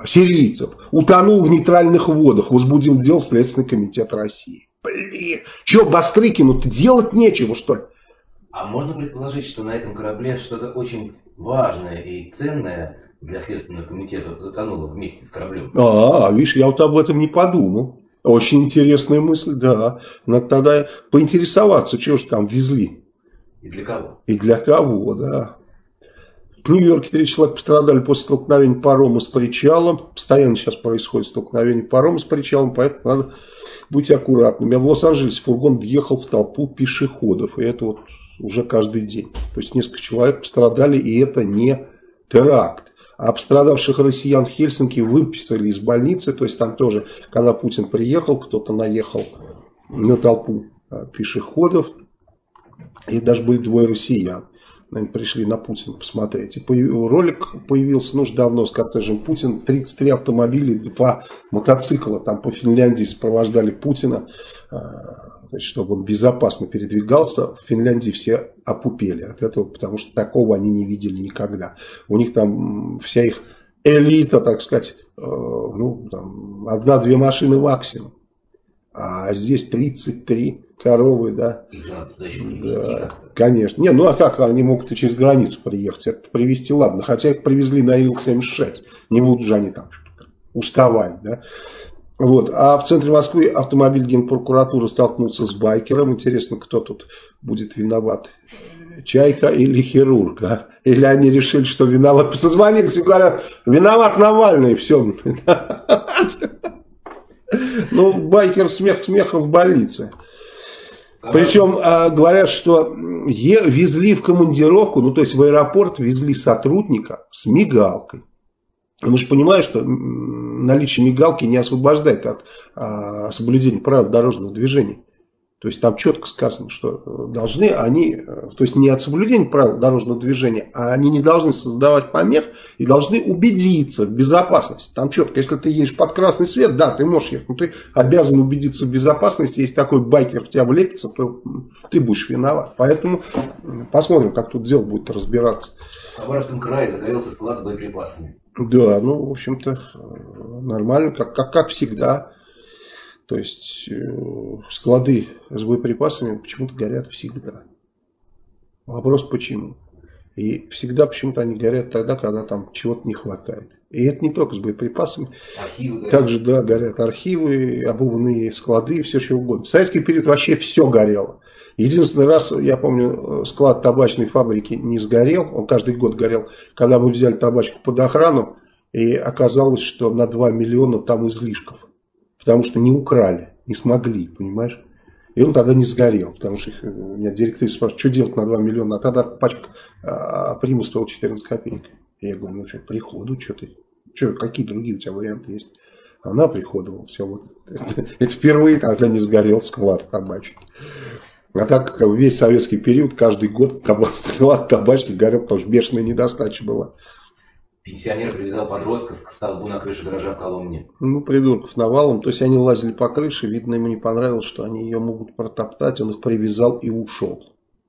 сирийцев, утонул в нейтральных водах, возбудил дело Следственный комитет России. Блин, что Бастрыкину-то делать нечего, что ли? А можно предположить, что на этом корабле что-то очень важное и ценное для Следственного комитета затонуло вместе с кораблем? Видишь, я вот об этом не подумал. Очень интересная мысль, да. Надо тогда поинтересоваться, что же там везли. И для кого? И для кого, да. В Нью-Йорке 3 человека пострадали после столкновения парома с причалом. Постоянно сейчас происходит столкновение парома с причалом, поэтому надо быть аккуратными. А в Лос-Анджелесе фургон въехал в толпу пешеходов. И это вот уже каждый день. То есть несколько человек пострадали, и это не теракт. А пострадавших россиян в Хельсинки выписали из больницы. То есть там тоже, когда Путин приехал, кто-то наехал на толпу пешеходов. И даже были 2 россиян. Они пришли на Путина посмотреть. И ролик появился уже давно с кортежем Путин. 33 автомобиля, 2 мотоцикла там по Финляндии сопровождали Путина. Значит, чтобы он безопасно передвигался. В Финляндии все опупели от этого, потому что такого они не видели никогда. У них там вся их элита, так сказать, 1-2 машины максимум. А здесь 33 коровы, да. Их же надо туда еще привезти как-то. Конечно. Не, ну а как они могут и через границу приехать? Это привезти, ладно. Хотя их привезли на Ил-76. Не будут же они там уставать, да. Вот. А в центре Москвы автомобиль Генпрокуратуры столкнулся с байкером. Интересно, кто тут будет виноват? Чайка или хирург? А? Или они решили, что виноват? Созвонились и говорят, виноват Навальный. Все. Ну, байкер смех смехом в больнице. Причем говорят, что везли в командировку, ну то есть в аэропорт везли сотрудника с мигалкой. Мы же понимаем, что наличие мигалки не освобождает от соблюдения правил дорожного движения. То есть там четко сказано, что должны они, то есть не от соблюдения правил дорожного движения, а они не должны создавать помех и должны убедиться в безопасности. Там четко, если ты едешь под красный свет, да, ты можешь ехать, но ты обязан убедиться в безопасности. Если такой байкер в тебя влепится, то ты будешь виноват. Поэтому посмотрим, как тут дело будет разбираться. В Хабаровском крае загорелся склад с боеприпасами. Да, ну, в общем-то, нормально, как всегда. То есть склады с боеприпасами почему-то горят всегда. Вопрос почему. И всегда почему-то они горят тогда, когда там чего-то не хватает. И это не только с боеприпасами. Архивы горят. Также, да, горят архивы, обувные склады, все что угодно. В советский период вообще все горело. Единственный раз, я помню, склад табачной фабрики не сгорел. Он каждый год горел, когда мы взяли табачку под охрану. И оказалось, что на 2 миллиона там излишков. Потому что не украли, не смогли, понимаешь? И он тогда не сгорел. Потому что у меня директор спрашивает, что делать на 2 миллиона? А тогда пачка примус стоила 14 копеек. Я говорю, ну что, приходу, что ты? Что, какие другие у тебя варианты есть? Она приходовала. Все, вот. Это впервые тогда не сгорел склад табачки. А так весь советский период, каждый год склад табачки горел, потому что бешеная недостача была. Пенсионер привязал подростков к столбу на крыше гаража в Коломне. Ну, придурков навалом. То есть они лазили по крыше. Видно, ему не понравилось, что они ее могут протоптать. Он их привязал и ушел.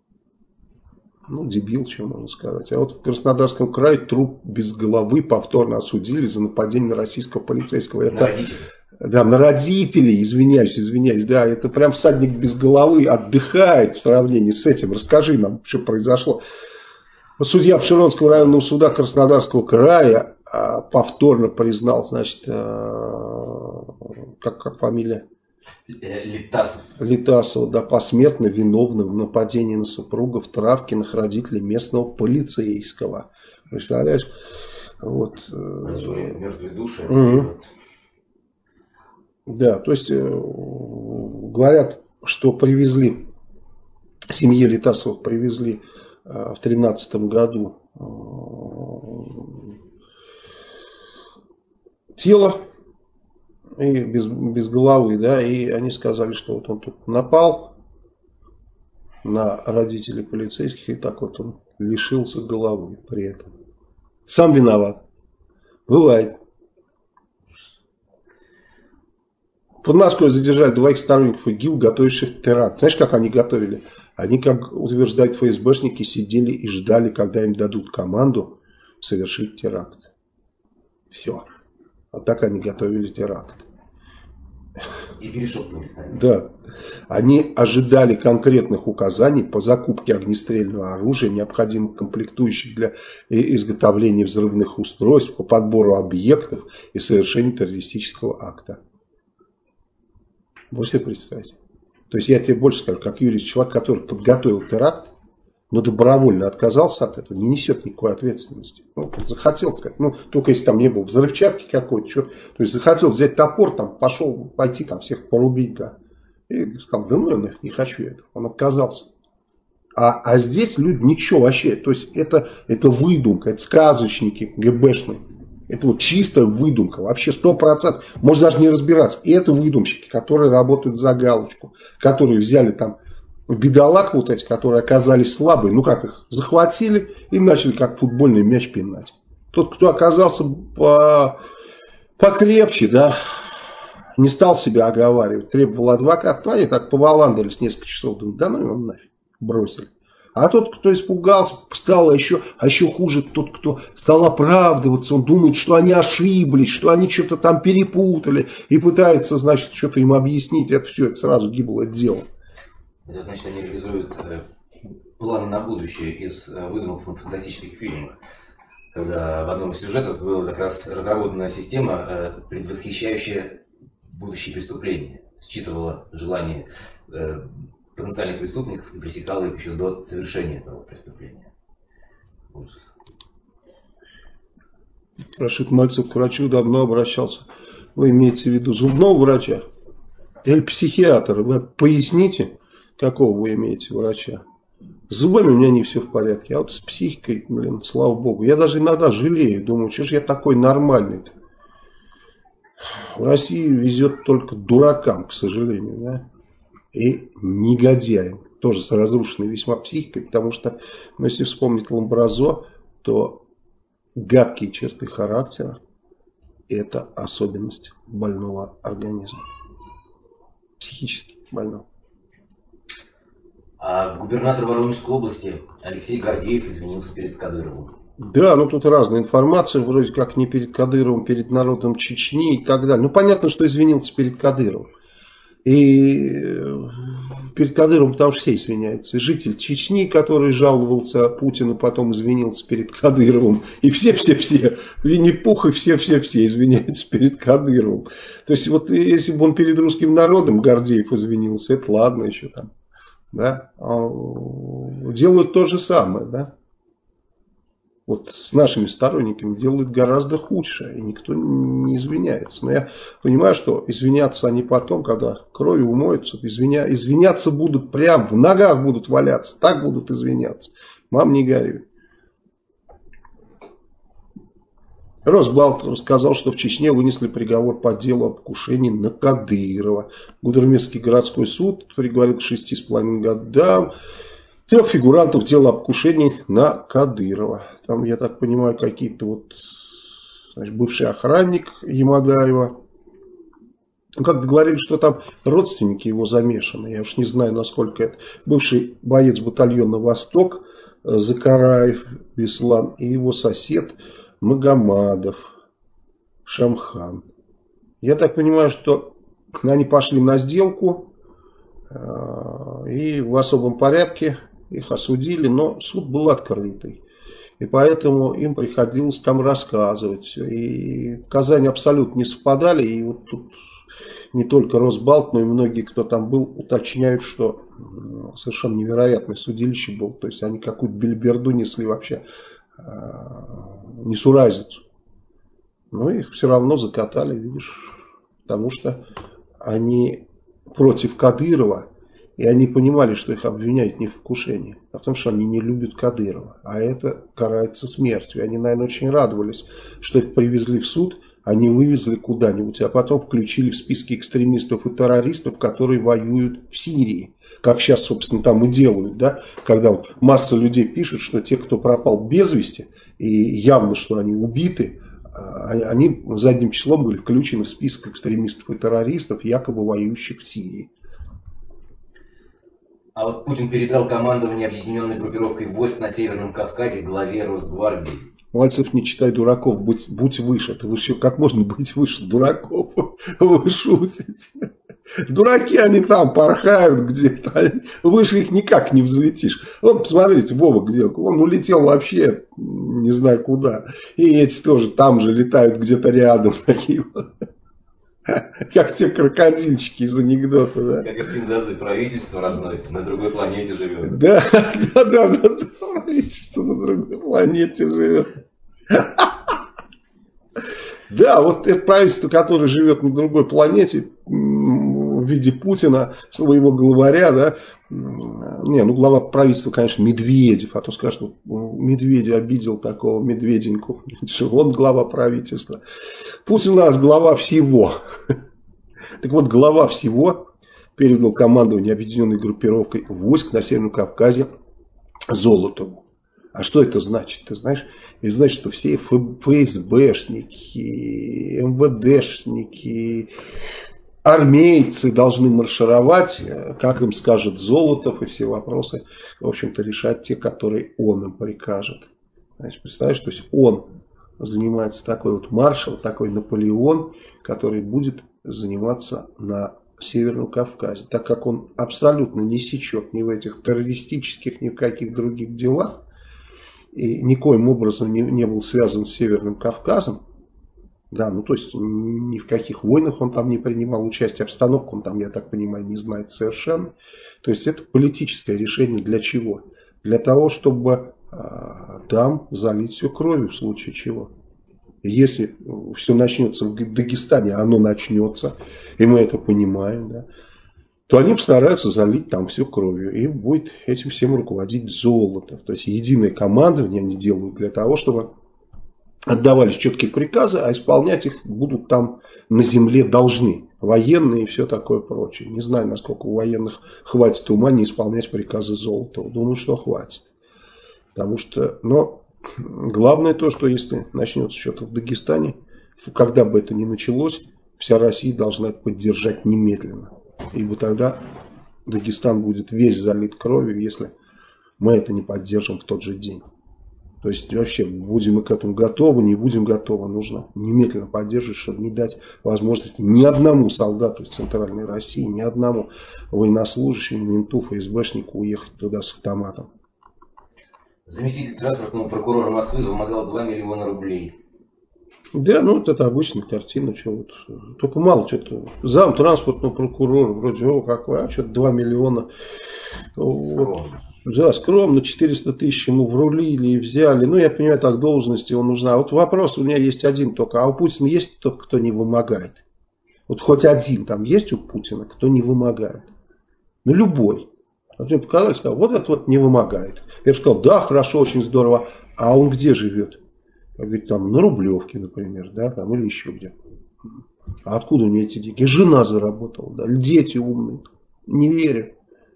Ну, дебил, что можно сказать. А вот в Краснодарском крае труп без головы повторно осудили за нападение на российского полицейского. Это, на родителей. Да, на родителей, извиняюсь. Да, это прям всадник без головы отдыхает в сравнении с этим. Расскажи нам, что произошло. Судья Обширонского районного суда Краснодарского края повторно признал, значит, как фамилия? Летасов, да, посмертно виновным в нападении на супругов Травкиных, родителей местного полицейского. Представляешь? Вот. Мертвые души. Угу. Да, то есть говорят, что привезли, семье Летасовых привезли в 2013 году тело и без головы, да, и они сказали, что вот он тут напал на родителей полицейских, и так вот он лишился головы при этом. Сам виноват. Бывает. В Подмосковье задержали 2 сторонников ИГИЛ, готовивших теракт. Знаешь, как они готовили? Они, как утверждают ФСБшники, сидели и ждали, когда им дадут команду совершить теракт. Все. А так они готовили теракт. И перешептывались. Да. Они ожидали конкретных указаний по закупке огнестрельного оружия, необходимых комплектующих для изготовления взрывных устройств, по подбору объектов и совершению террористического акта. Можете представить? То есть я тебе больше скажу, как юрист, человек, который подготовил теракт, но добровольно отказался от этого, не несет никакой ответственности. Ну, захотел, только если там не было взрывчатки какой-то, то есть захотел взять топор, там, пойти там всех порубить, да. И сказал, да ну я нафиг не хочу этого. Он отказался. А здесь люди ничего вообще, то есть это выдумка, это сказочники ГБшные. Это вот чистая выдумка, вообще 100%, можно даже не разбираться. И это выдумщики, которые работают за галочку, которые взяли там бедолаг вот эти, которые оказались слабые, ну как их, захватили и начали как футбольный мяч пинать. Тот, кто оказался покрепче, да, не стал себя оговаривать, требовал адвоката, то они так поваландались несколько часов, думают, да ну его нафиг, бросили. А тот, кто испугался, стало еще хуже тот, кто стал оправдываться, он думает, что они ошиблись, что они что-то там перепутали и пытается, значит, что-то им объяснить, это все, это сразу гиблое дело. Это значит, они реализуют планы на будущее из выдумок в фантастических фильмах. Когда в одном из сюжетов была как раз разработана система, предвосхищающая будущие преступления. Считывала желания потенциальных преступников и пресекала их еще до совершения этого преступления. Рашид Мальцев к врачу давно обращался. Вы имеете в виду зубного врача или психиатра? Вы поясните, какого вы имеете врача? С зубами у меня не все в порядке, а вот с психикой, слава богу. Я даже иногда жалею, думаю, что же я такой нормальный-то. В России везет только дуракам, к сожалению, да? И негодяям, тоже с разрушенной весьма психикой, потому что, если вспомнить Ламбразо, то гадкие черты характера – это особенность больного организма, психически больного. А губернатор Воронежской области Алексей Гордеев извинился перед Кадыровым. Да, тут разная информация, вроде как не перед Кадыровым, перед народом Чечни и так далее. Понятно, что извинился перед Кадыровым. И перед Кадыровым потому что все извиняются. И житель Чечни, который жаловался Путину, потом извинился перед Кадыровым. И все-все-все, Винни-Пух и все-все-все извиняются перед Кадыровым. То есть вот если бы он перед русским народом, Гордеев, извинился, это ладно еще там. Да? Делают то же самое, да? Вот с нашими сторонниками делают гораздо худшее, и никто не извиняется. Но я понимаю, что извиняться они потом, когда кровью умоются, извиняться будут прям, в ногах будут валяться, так будут извиняться. Мам, не горюй. Росбалт рассказал, что в Чечне вынесли приговор по делу о покушении на Кадырова. Гудермесский городской суд приговорил к 6,5 годам 3 фигурантов дела о покушении на Кадырова. Там, я так понимаю, какие-то бывший охранник Ямадаева. Как-то говорили, что там родственники его замешаны. Я уж не знаю, насколько это. Бывший боец батальона «Восток» Закараев Беслан и его сосед Магомадов Шамхан. Я так понимаю, что они пошли на сделку и в особом порядке их осудили, но суд был открытый. И поэтому им приходилось там рассказывать. И показания абсолютно не совпадали. И вот тут не только Росбалт, но и многие, кто там был, уточняют, что совершенно невероятное судилище было. То есть они какую-то бельберду несли вообще, несуразицу. Но их все равно закатали, видишь. Потому что они против Кадырова. И они понимали, что их обвиняют не в покушении, а в том, что они не любят Кадырова. А это карается смертью. И они, наверное, очень радовались, что их привезли в суд, они вывезли куда-нибудь, а потом включили в списки экстремистов и террористов, которые воюют в Сирии. Как сейчас, собственно, там и делают, да? Когда масса людей пишет, что те, кто пропал без вести, и явно, что они убиты, они задним числом были включены в список экстремистов и террористов, якобы воюющих в Сирии. А вот Путин передал командование объединенной группировкой войск на Северном Кавказе главе Росгвардии. Мальцев, не читай дураков, будь выше. Это выше, как можно быть выше дураков? Вы шутите. Дураки, они там порхают где-то. Выше их никак не взлетишь. Вот посмотрите, Вова, где он улетел вообще не знаю куда. И эти тоже там же летают где-то рядом. Такие вот. Как те крокодильчики из анекдота, да? Как из Кинзадзы, правительство родное на другой планете живет. Да, правительство на другой планете живет. Да, вот это правительство, которое живет на другой планете в виде Путина, своего главаря, да, глава правительства, конечно, Медведев, а то скажут, Медведя обидел такого медведеньку, он глава правительства. Путин у нас глава всего. Так вот, глава всего передал командование объединенной группировкой войск на Северном Кавказе Золотову. А что это значит? Ты знаешь? Это значит, что все ФСБшники, МВДшники, армейцы должны маршировать, как им скажет Золотов, и все вопросы, в общем-то, решать те, которые он им прикажет. Значит, представляешь, то есть он занимается такой вот маршал, такой Наполеон, который будет заниматься на Северном Кавказе. Так как он абсолютно не сечет ни в этих террористических, ни в каких других делах, и никоим образом не был связан с Северным Кавказом, да, то есть ни в каких войнах он там не принимал участие, обстановку он там, я так понимаю, не знает совершенно. То есть это политическое решение для чего? Для того, чтобы там залить все кровью в случае чего. И если все начнется в Дагестане, оно начнется, и мы это понимаем, да, то они постараются залить там все кровью. И будет этим всем руководить Золотов. То есть единое командование они делают для того, чтобы отдавались четкие приказы, а исполнять их будут там на земле должны. Военные и все такое прочее. Не знаю, насколько у военных хватит ума не исполнять приказы Золотова. Думаю, что хватит. Потому что, главное то, что если начнется что-то в Дагестане, когда бы это ни началось, вся Россия должна это поддержать немедленно. Ибо тогда Дагестан будет весь залит кровью, если мы это не поддержим в тот же день. То есть вообще, будем мы к этому готовы, не будем готовы, нужно немедленно поддерживать, чтобы не дать возможности ни одному солдату из Центральной России, ни одному военнослужащему, менту, ФСБшнику уехать туда с автоматом. Заместитель транспортного прокурора Москвы вымогал 2 миллиона рублей. Да, это обычная картина. Только мало что-то. Зам транспортного прокурора, вроде, какой, что-то 2 миллиона. Скромно. Да, скромно, 400 тысяч ему врулили и взяли. Я понимаю, так должность его нужна. Вот вопрос у меня есть один только. А у Путина есть тот, кто не вымогает? Вот хоть один там есть у Путина, кто не вымогает? Любой. Вот мне показалось, сказал, вот этот вот не вымогает. Я бы сказал, да, хорошо, очень здорово. А он где живет? Говорит, там на Рублевке, например, да, там или еще где. А откуда у него эти деньги? Жена заработала, да, дети умные. Не верю.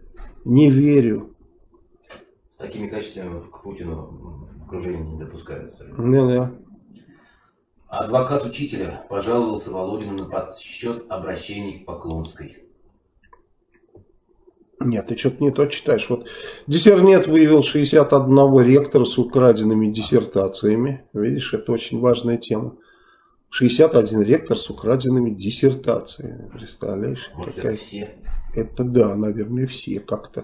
Не верю. С такими качествами к Путину в окружении не допускаются. Да. Адвокат учителя пожаловался Володину на подсчет обращений к Поклонской. Нет, ты что-то не то читаешь. Вот Диссернет выявил 61 ректора с украденными диссертациями. Видишь, это очень важная тема. 61 ректор с украденными диссертациями. Представляешь? Может, это все? Это да, наверное, все как-то.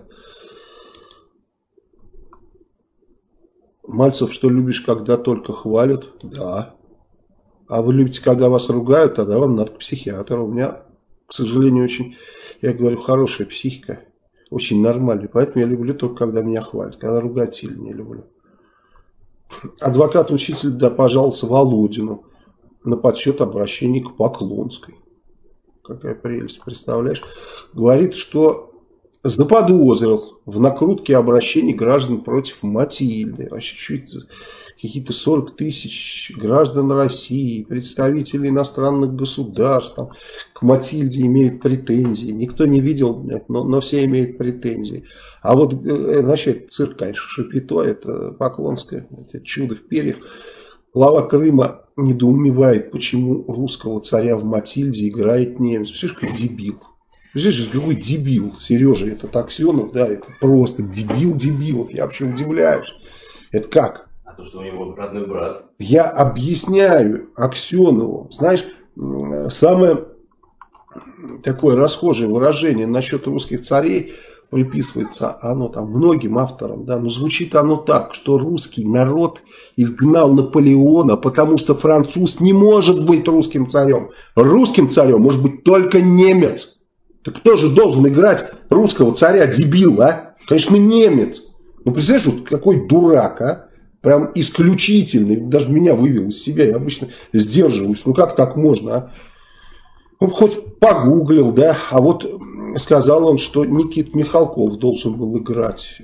Мальцев, что любишь, когда только хвалят? Да. А вы любите, когда вас ругают? Тогда вам надо к психиатру. У меня, к сожалению, очень, я говорю, хорошая психика. Очень нормальный. Поэтому я люблю только, когда меня хвалят. Когда ругать сильно не люблю. Адвокат-учитель пожаловался Володину на подсчет обращений к Поклонской. Какая прелесть, представляешь? Говорит, что заподозрил в накрутке обращений граждан против Матильды. Вообще, что это? Какие-то 40 тысяч граждан России, представители иностранных государств там, к Матильде имеют претензии. Никто не видел, но все имеют претензии. А вот, значит, цирк, конечно, Шапито, это Поклонское, это чудо в перьях. Глава Крыма недоумевает, почему русского царя в Матильде играет немец. Слышишь, какой дебил. Слышишь, какой дебил. Сережа, это Аксенов, да, это просто дебил дебилов. Я вообще удивляюсь. Это как? то, что у него родной брат. Я объясняю Аксенову. Знаешь, самое такое расхожее выражение насчет русских царей приписывается оно там многим авторам, да, но звучит оно так, что русский народ изгнал Наполеона, потому что француз не может быть русским царем. Русским царем может быть только немец. Так кто же должен играть русского царя, дебил, а? Конечно, немец. Ну, представляешь, вот какой дурак, а? Прям исключительный. Даже меня вывел из себя. Я обычно сдерживаюсь. Ну, как так можно, а? Он хоть погуглил, да. А вот сказал он, что Никита Михалков должен был играть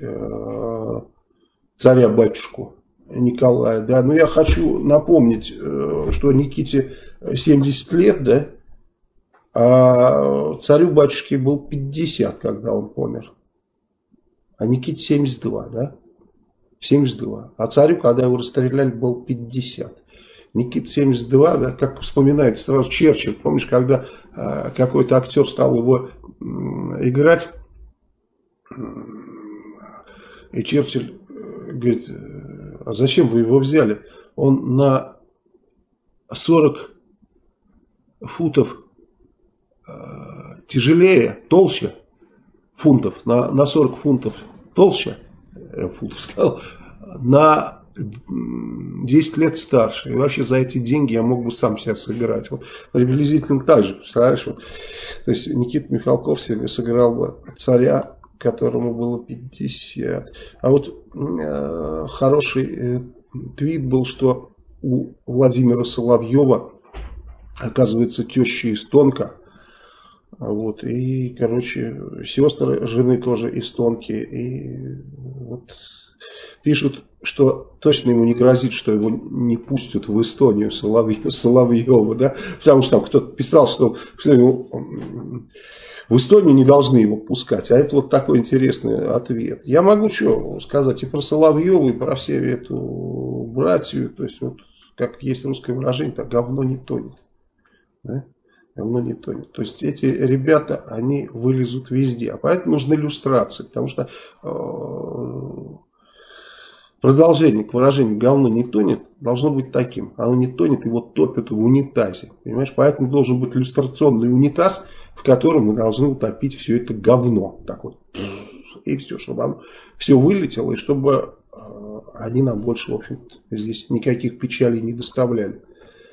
царя-батюшку Николая, да. Но я хочу напомнить, что Никите 70 лет, да. А царю-батюшке был 50, когда он помер. А Никите 72, да? 72. А царю, когда его расстреляли, был 50. Никита 72, да, как вспоминается сразу Черчилль. Помнишь, когда какой-то актер стал его играть, и Черчилль говорит: а зачем вы его взяли? Он на 40 футов тяжелее, толще фунтов, на 40 фунтов толще, футов сказал, на 10 лет старше. И вообще за эти деньги я мог бы сам себя сыграть. Вот приблизительно так же, представляешь? Вот. То есть Никита Михалков себе сыграл бы царя, которому было 50. А вот хороший твит был, что у Владимира Соловьева, оказывается, теща эстонка. Вот, и, короче, сестры жены тоже эстонки. И вот пишут, что точно ему не грозит, что его не пустят в Эстонию Соловьева, да? Потому что там кто-то писал, что его в Эстонию не должны его пускать. А это вот такой интересный ответ. Я могу что сказать и про Соловьева, и про всю эту братью. То есть, вот, как есть русское выражение, так говно не тонет. Да? Говно не тонет. То есть эти ребята, они вылезут везде. А поэтому нужны иллюстрации. Потому что продолжение к выражению говно не тонет должно быть таким. Оно не тонет, его топят в унитазе. Понимаешь? Поэтому должен быть иллюстрационный унитаз, в котором мы должны утопить все это говно. Так вот. И все, чтобы оно все вылетело. И чтобы они нам больше, в общем-то, здесь никаких печалей не доставляли.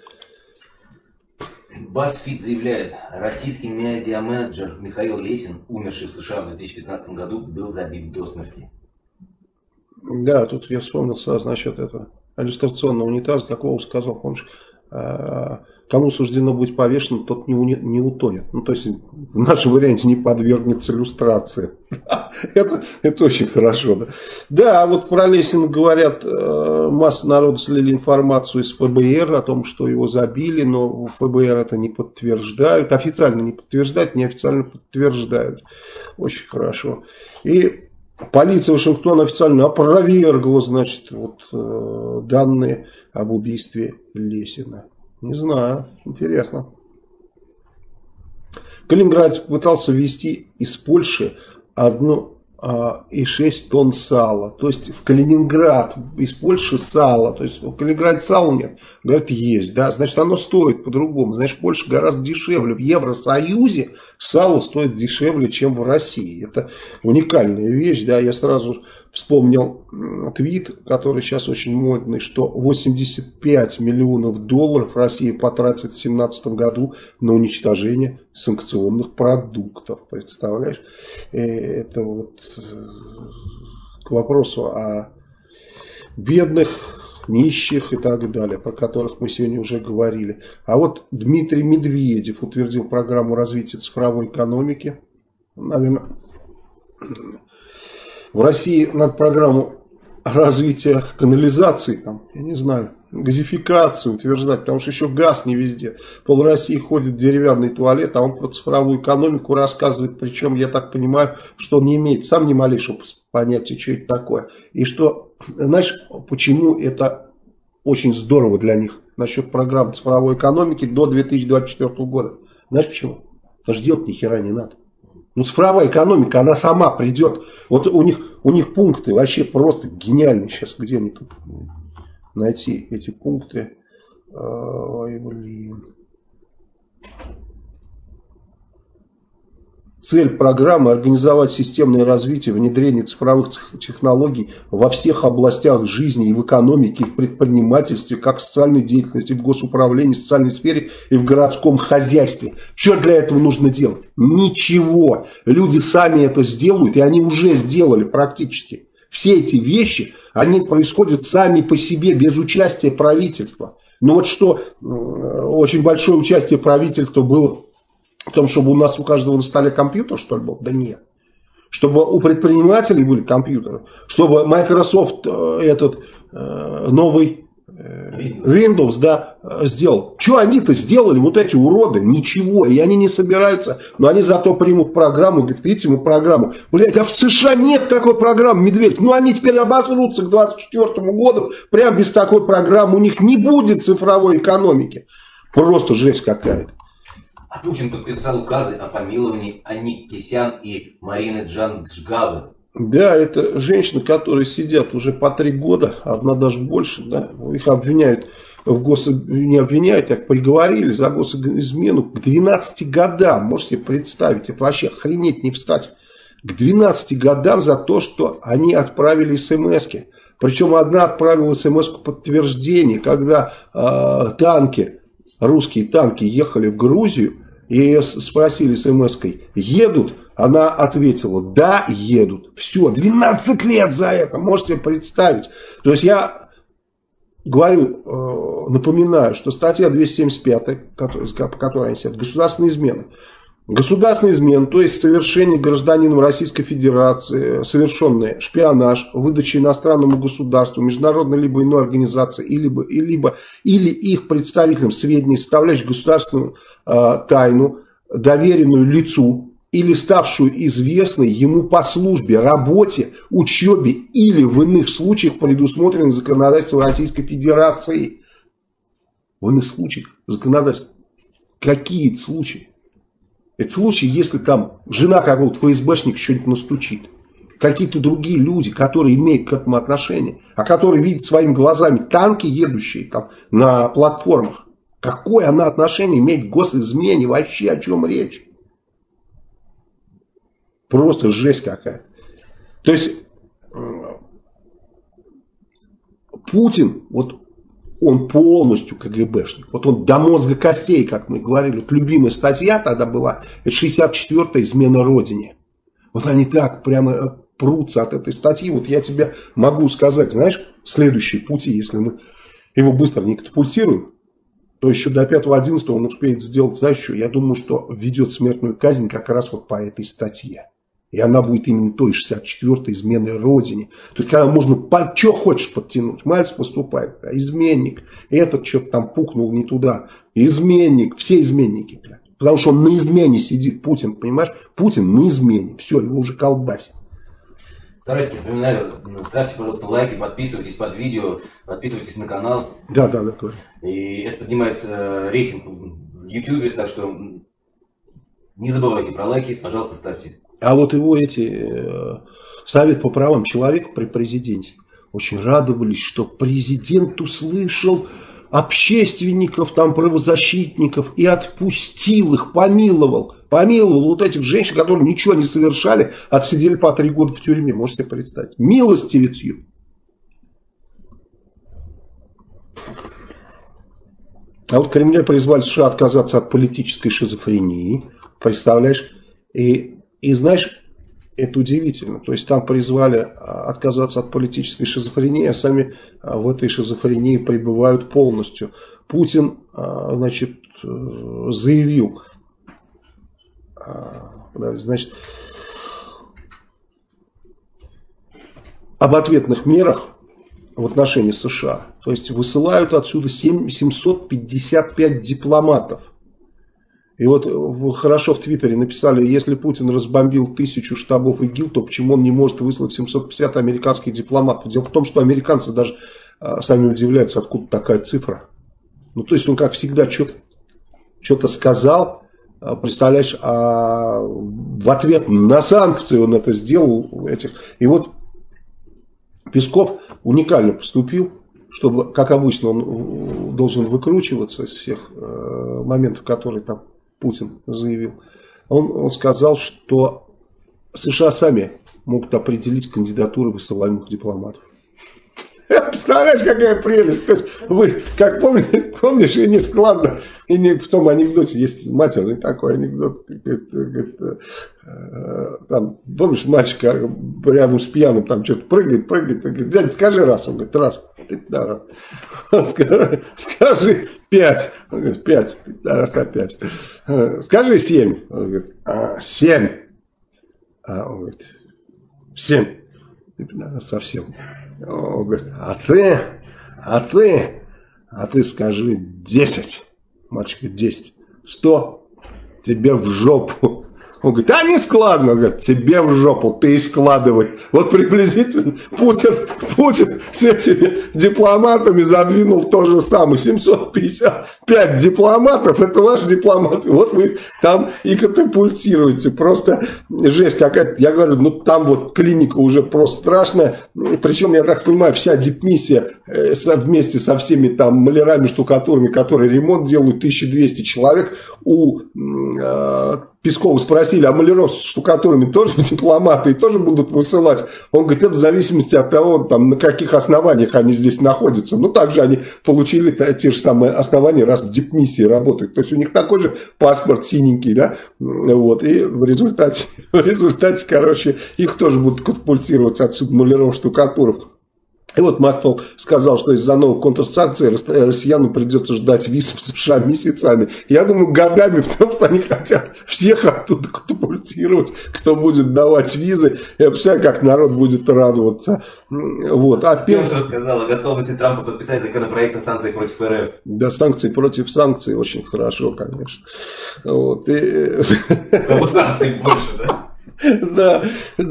BuzzFeed заявляет, российский медиаменеджер Михаил Лесин, умерший в США в 2015 году, был забит до смерти. Да, тут я вспомнил сразу насчет этого иллюстрационного унитаза, какого сказал, помнишь, кому суждено быть повешенным, тот не утонет. Ну, то есть, в нашем варианте не подвергнется иллюстрации. Это очень хорошо, да. Да, вот про Лесина говорят, масса народу слили информацию из ФБР о том, что его забили, но ФБР это не подтверждают. Официально не подтверждают, неофициально подтверждают. Очень хорошо. И полиция Вашингтона официально опровергла, значит, вот, данные об убийстве Лесина. Не знаю, интересно. Калининградец попытался ввезти из Польши 1,6 тонн сала. То есть в Калининград из Польши сало. То есть в Калининграде сала нет. Говорят, есть. Да? Значит, оно стоит по-другому. Значит, Польша гораздо дешевле. В Евросоюзе сало стоит дешевле, чем в России. Это уникальная вещь. Да? Я сразу вспомнил твит, который сейчас очень модный, что 85 миллионов долларов Россия потратит в 2017 году на уничтожение санкционных продуктов. Представляешь? Это вот к вопросу о бедных, нищих и так далее, про которых мы сегодня уже говорили. А вот Дмитрий Медведев утвердил программу развития цифровой экономики. Наверное, в России надо программу развития канализации, там, я не знаю, газификацию утверждать, потому что еще газ не везде. Пол России ходит в деревянный туалет, а он про цифровую экономику рассказывает, причем, я так понимаю, что он не имеет сам ни малейшего понятия, что это такое. И что, знаешь, почему это очень здорово для них насчет программы цифровой экономики до 2024 года. Знаешь почему? Потому что делать ни хера не надо. Ну, цифровая экономика, она сама придет. Вот у них пункты вообще просто гениальные сейчас. Где они тут? найти эти пункты. Ой, блин. Цель программы – организовать системное развитие, внедрение цифровых технологий во всех областях жизни и в экономике, и в предпринимательстве, как в социальной деятельности, в госуправлении, в социальной сфере и в городском хозяйстве. Что для этого нужно делать? Ничего. Люди сами это сделают, и они уже сделали практически. Все эти вещи, они происходят сами по себе, без участия правительства. Но вот что очень большое участие правительства было в том, чтобы у нас у каждого на столе компьютер, что ли, был? Да нет. Чтобы у предпринимателей были компьютеры. Чтобы Microsoft этот новый Windows, да, сделал. Что они-то сделали, вот эти уроды? Ничего. И они не собираются, но они зато примут программу. Говорят, видите, мы программу. Блять, а в США нет такой программы, Медведь. Ну они теперь обосрутся к 2024 году. Прям без такой программы у них не будет цифровой экономики. Просто жесть какая-то. А Путин подписал указы о помиловании Аниккисян и Марины Джангавы. Да, это женщины, которые сидят уже по 3 года, одна даже больше, да, их обвиняют не обвиняют, а приговорили за госизмену к 12 годам. Можете себе представить, это вообще охренеть не встать. К 12 годам за то, что они отправили смс-ки. Причем одна отправила смс-ку подтверждение, когда русские танки ехали в Грузию, и ее спросили смс-кой, едут? Она ответила, да, едут. Все, 12 лет за это, можете себе представить. То есть я говорю, напоминаю, что статья 275, по которой они сидят, государственная измена. Государственная измена, то есть совершение гражданином Российской Федерации, совершенный шпионаж, выдача иностранному государству, международной либо иной организации, или их представителям сведений, составляющих государственную тайну, доверенную лицу, или ставшую известной ему по службе, работе, учебе или в иных случаях, предусмотренных законодательством Российской Федерации. В иных случаях законодательства. Какие это случаи? Это случаи, если там жена какого-то ФСБшника что-нибудь настучит. Какие-то другие люди, которые имеют к этому отношение, а которые видят своими глазами танки, едущие там на платформах. Какое она отношение имеет к госизмене? Вообще о чем речь? Просто жесть какая. То есть Путин, вот он полностью КГБшник. Вот он до мозга костей, как мы говорили. Вот любимая статья тогда была, это 64-я измена Родине. Вот они так прямо прутся от этой статьи. Вот я тебе могу сказать, знаешь, следующие пути, если мы его быстро не катапультируем, то еще до 5-11 он успеет сделать, знаешь что, я думаю, что введет смертную казнь как раз вот по этой статье. И она будет именно той 64-й изменой Родине. То есть, когда можно что хочешь подтянуть. Мальцев поступает, изменник. Этот что-то там пукнул не туда. Изменник. Все изменники. Потому что он на измене сидит, Путин, понимаешь? Путин на измене. Все, его уже колбасит. Товарищи, напоминаю, ставьте, пожалуйста, лайки, подписывайтесь под видео, подписывайтесь на канал. Да. И это поднимает рейтинг в YouTube, так что не забывайте про лайки, пожалуйста, ставьте. А вот его Совет по правам человека при президенте очень радовались, что президент услышал общественников, там, правозащитников и отпустил их, помиловал. Помиловал вот этих женщин, которые ничего не совершали, отсидели по 3 года в тюрьме. Можете себе представить. Милостивицью. А вот Кремль призвали США отказаться от политической шизофрении. Представляешь? И знаешь, это удивительно. То есть там призвали отказаться от политической шизофрении, а сами в этой шизофрении пребывают полностью. Путин, значит, заявил, значит, об ответных мерах в отношении США. То есть высылают отсюда 755 дипломатов. И вот хорошо в Твиттере написали, если Путин разбомбил 1000 штабов ИГИЛ, то почему он не может выслать 750 американских дипломатов? Дело в том, что американцы даже сами удивляются, откуда такая цифра. Ну, то есть он, как всегда, что-то сказал, представляешь, а в ответ на санкции он это сделал. И вот Песков уникально поступил, чтобы, как обычно, он должен выкручиваться из всех моментов, которые там Путин заявил. Он сказал, что США сами могут определить кандидатуры высылаемых дипломатов. Представляешь, какая прелесть. То есть вы, как помнишь, и не складно, и не в том анекдоте есть матерный такой анекдот. Там, помнишь, мальчик рядом с пьяным там что-то прыгает, говорит, дядя, скажи раз. Он говорит, раз. Да, раз. Скажи 5. Он говорит, 5. Раз, 5. Скажи 7. Он говорит, 7. Он говорит, 7. Совсем. Он говорит, а ты скажи 10. Мальчик говорит, 10. 100. Тебе в жопу. Он говорит, не складно. Он говорит, тебе в жопу, ты и складывай. Вот приблизительно Путин с этими дипломатами задвинул то же самое. 755 дипломатов, это ваши дипломаты. Вот вы там и катапультируете. Просто жесть какая-то. Я говорю, там вот клиника уже просто страшная. Причем, я так понимаю, вся дипмиссия вместе со всеми там малярами, штукатурами, которые ремонт делают, 1200 человек. У Пескова спросили, а маляров с штукатурами тоже дипломаты и тоже будут высылать? Он говорит, это в зависимости от того, там, на каких основаниях они здесь находятся. также они получили те же самые основания, раз в дипмиссии работают. То есть у них такой же паспорт синенький, да? Вот. И в результате, короче, их тоже будут катапультировать отсюда маляров, штукатуров. И вот Макфол сказал, что из-за новых контрсанкций россиянам придется ждать виз в США месяцами. Я думаю, годами, потому что они хотят всех оттуда катапультировать, кто будет давать визы. Я представляю, как народ будет радоваться. Вот. Ты уже рассказал о готовности Трампа подписать законопроект о санкциях против РФ. Да, санкции против санкций очень хорошо, конечно. Вот. Кому санкций больше, да? Да.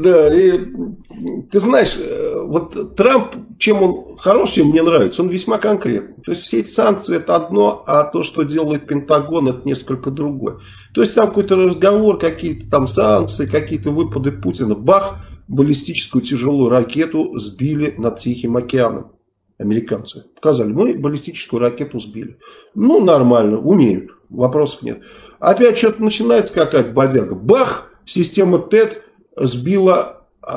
И ты знаешь, вот Трамп, чем он хорош, чем мне нравится, он весьма конкретный. То есть все эти санкции это одно, а то, что делает Пентагон, это несколько другое. То есть там какой-то разговор, какие-то там санкции, какие-то выпады Путина. Бах, баллистическую тяжелую ракету сбили над Тихим океаном. Американцы показали, мы баллистическую ракету сбили. Нормально, умеют, вопросов нет. Опять что-то начинается какая-то бодяга. Бах, система ТЭД сбила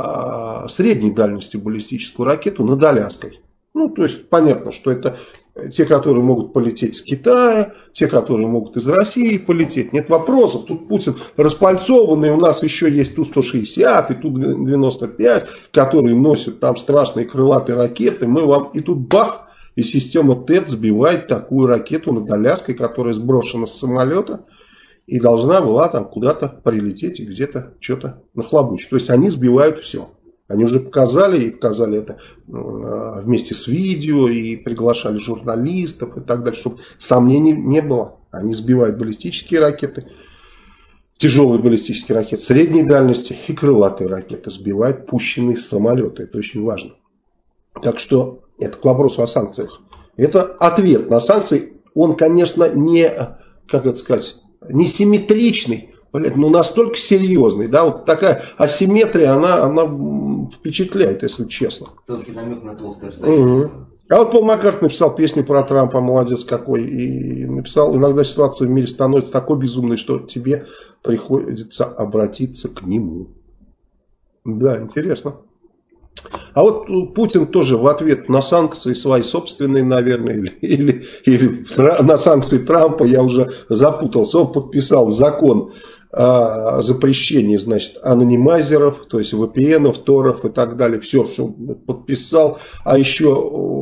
средней дальности баллистическую ракету над Аляской. То есть понятно, что это те, которые могут полететь с Китая, те, которые могут из России полететь. Нет вопросов. Тут Путин распальцованный, у нас еще есть Ту-160 и Ту-95, которые носят там страшные крылатые ракеты. Мы вам и тут бах, и система ТЭД сбивает такую ракету над Аляской, которая сброшена с самолета. И должна была там куда-то прилететь и где-то что-то нахлобучить. То есть они сбивают все. Они уже показали это вместе с видео, и приглашали журналистов и так далее, чтобы сомнений не было. Они сбивают баллистические ракеты, тяжелые баллистические ракеты средней дальности и крылатые ракеты сбивают пущенные с самолета. Это очень важно. Так что это к вопросу о санкциях. Это ответ на санкции. Он, конечно, не, не симметричный, но настолько серьезный. Да, вот такая асимметрия, она впечатляет, если честно. Все-таки намек на толстое обстоятельство. А вот Пол Маккартни написал песню про Трампа, молодец какой, и написал, иногда ситуация в мире становится такой безумной, что тебе приходится обратиться к нему. Да, интересно. А вот Путин тоже в ответ на санкции свои собственные, наверное, или на санкции Трампа, я уже запутался, он подписал закон о запрещении, анонимайзеров, то есть VPN, торов и так далее, все, что подписал. А еще,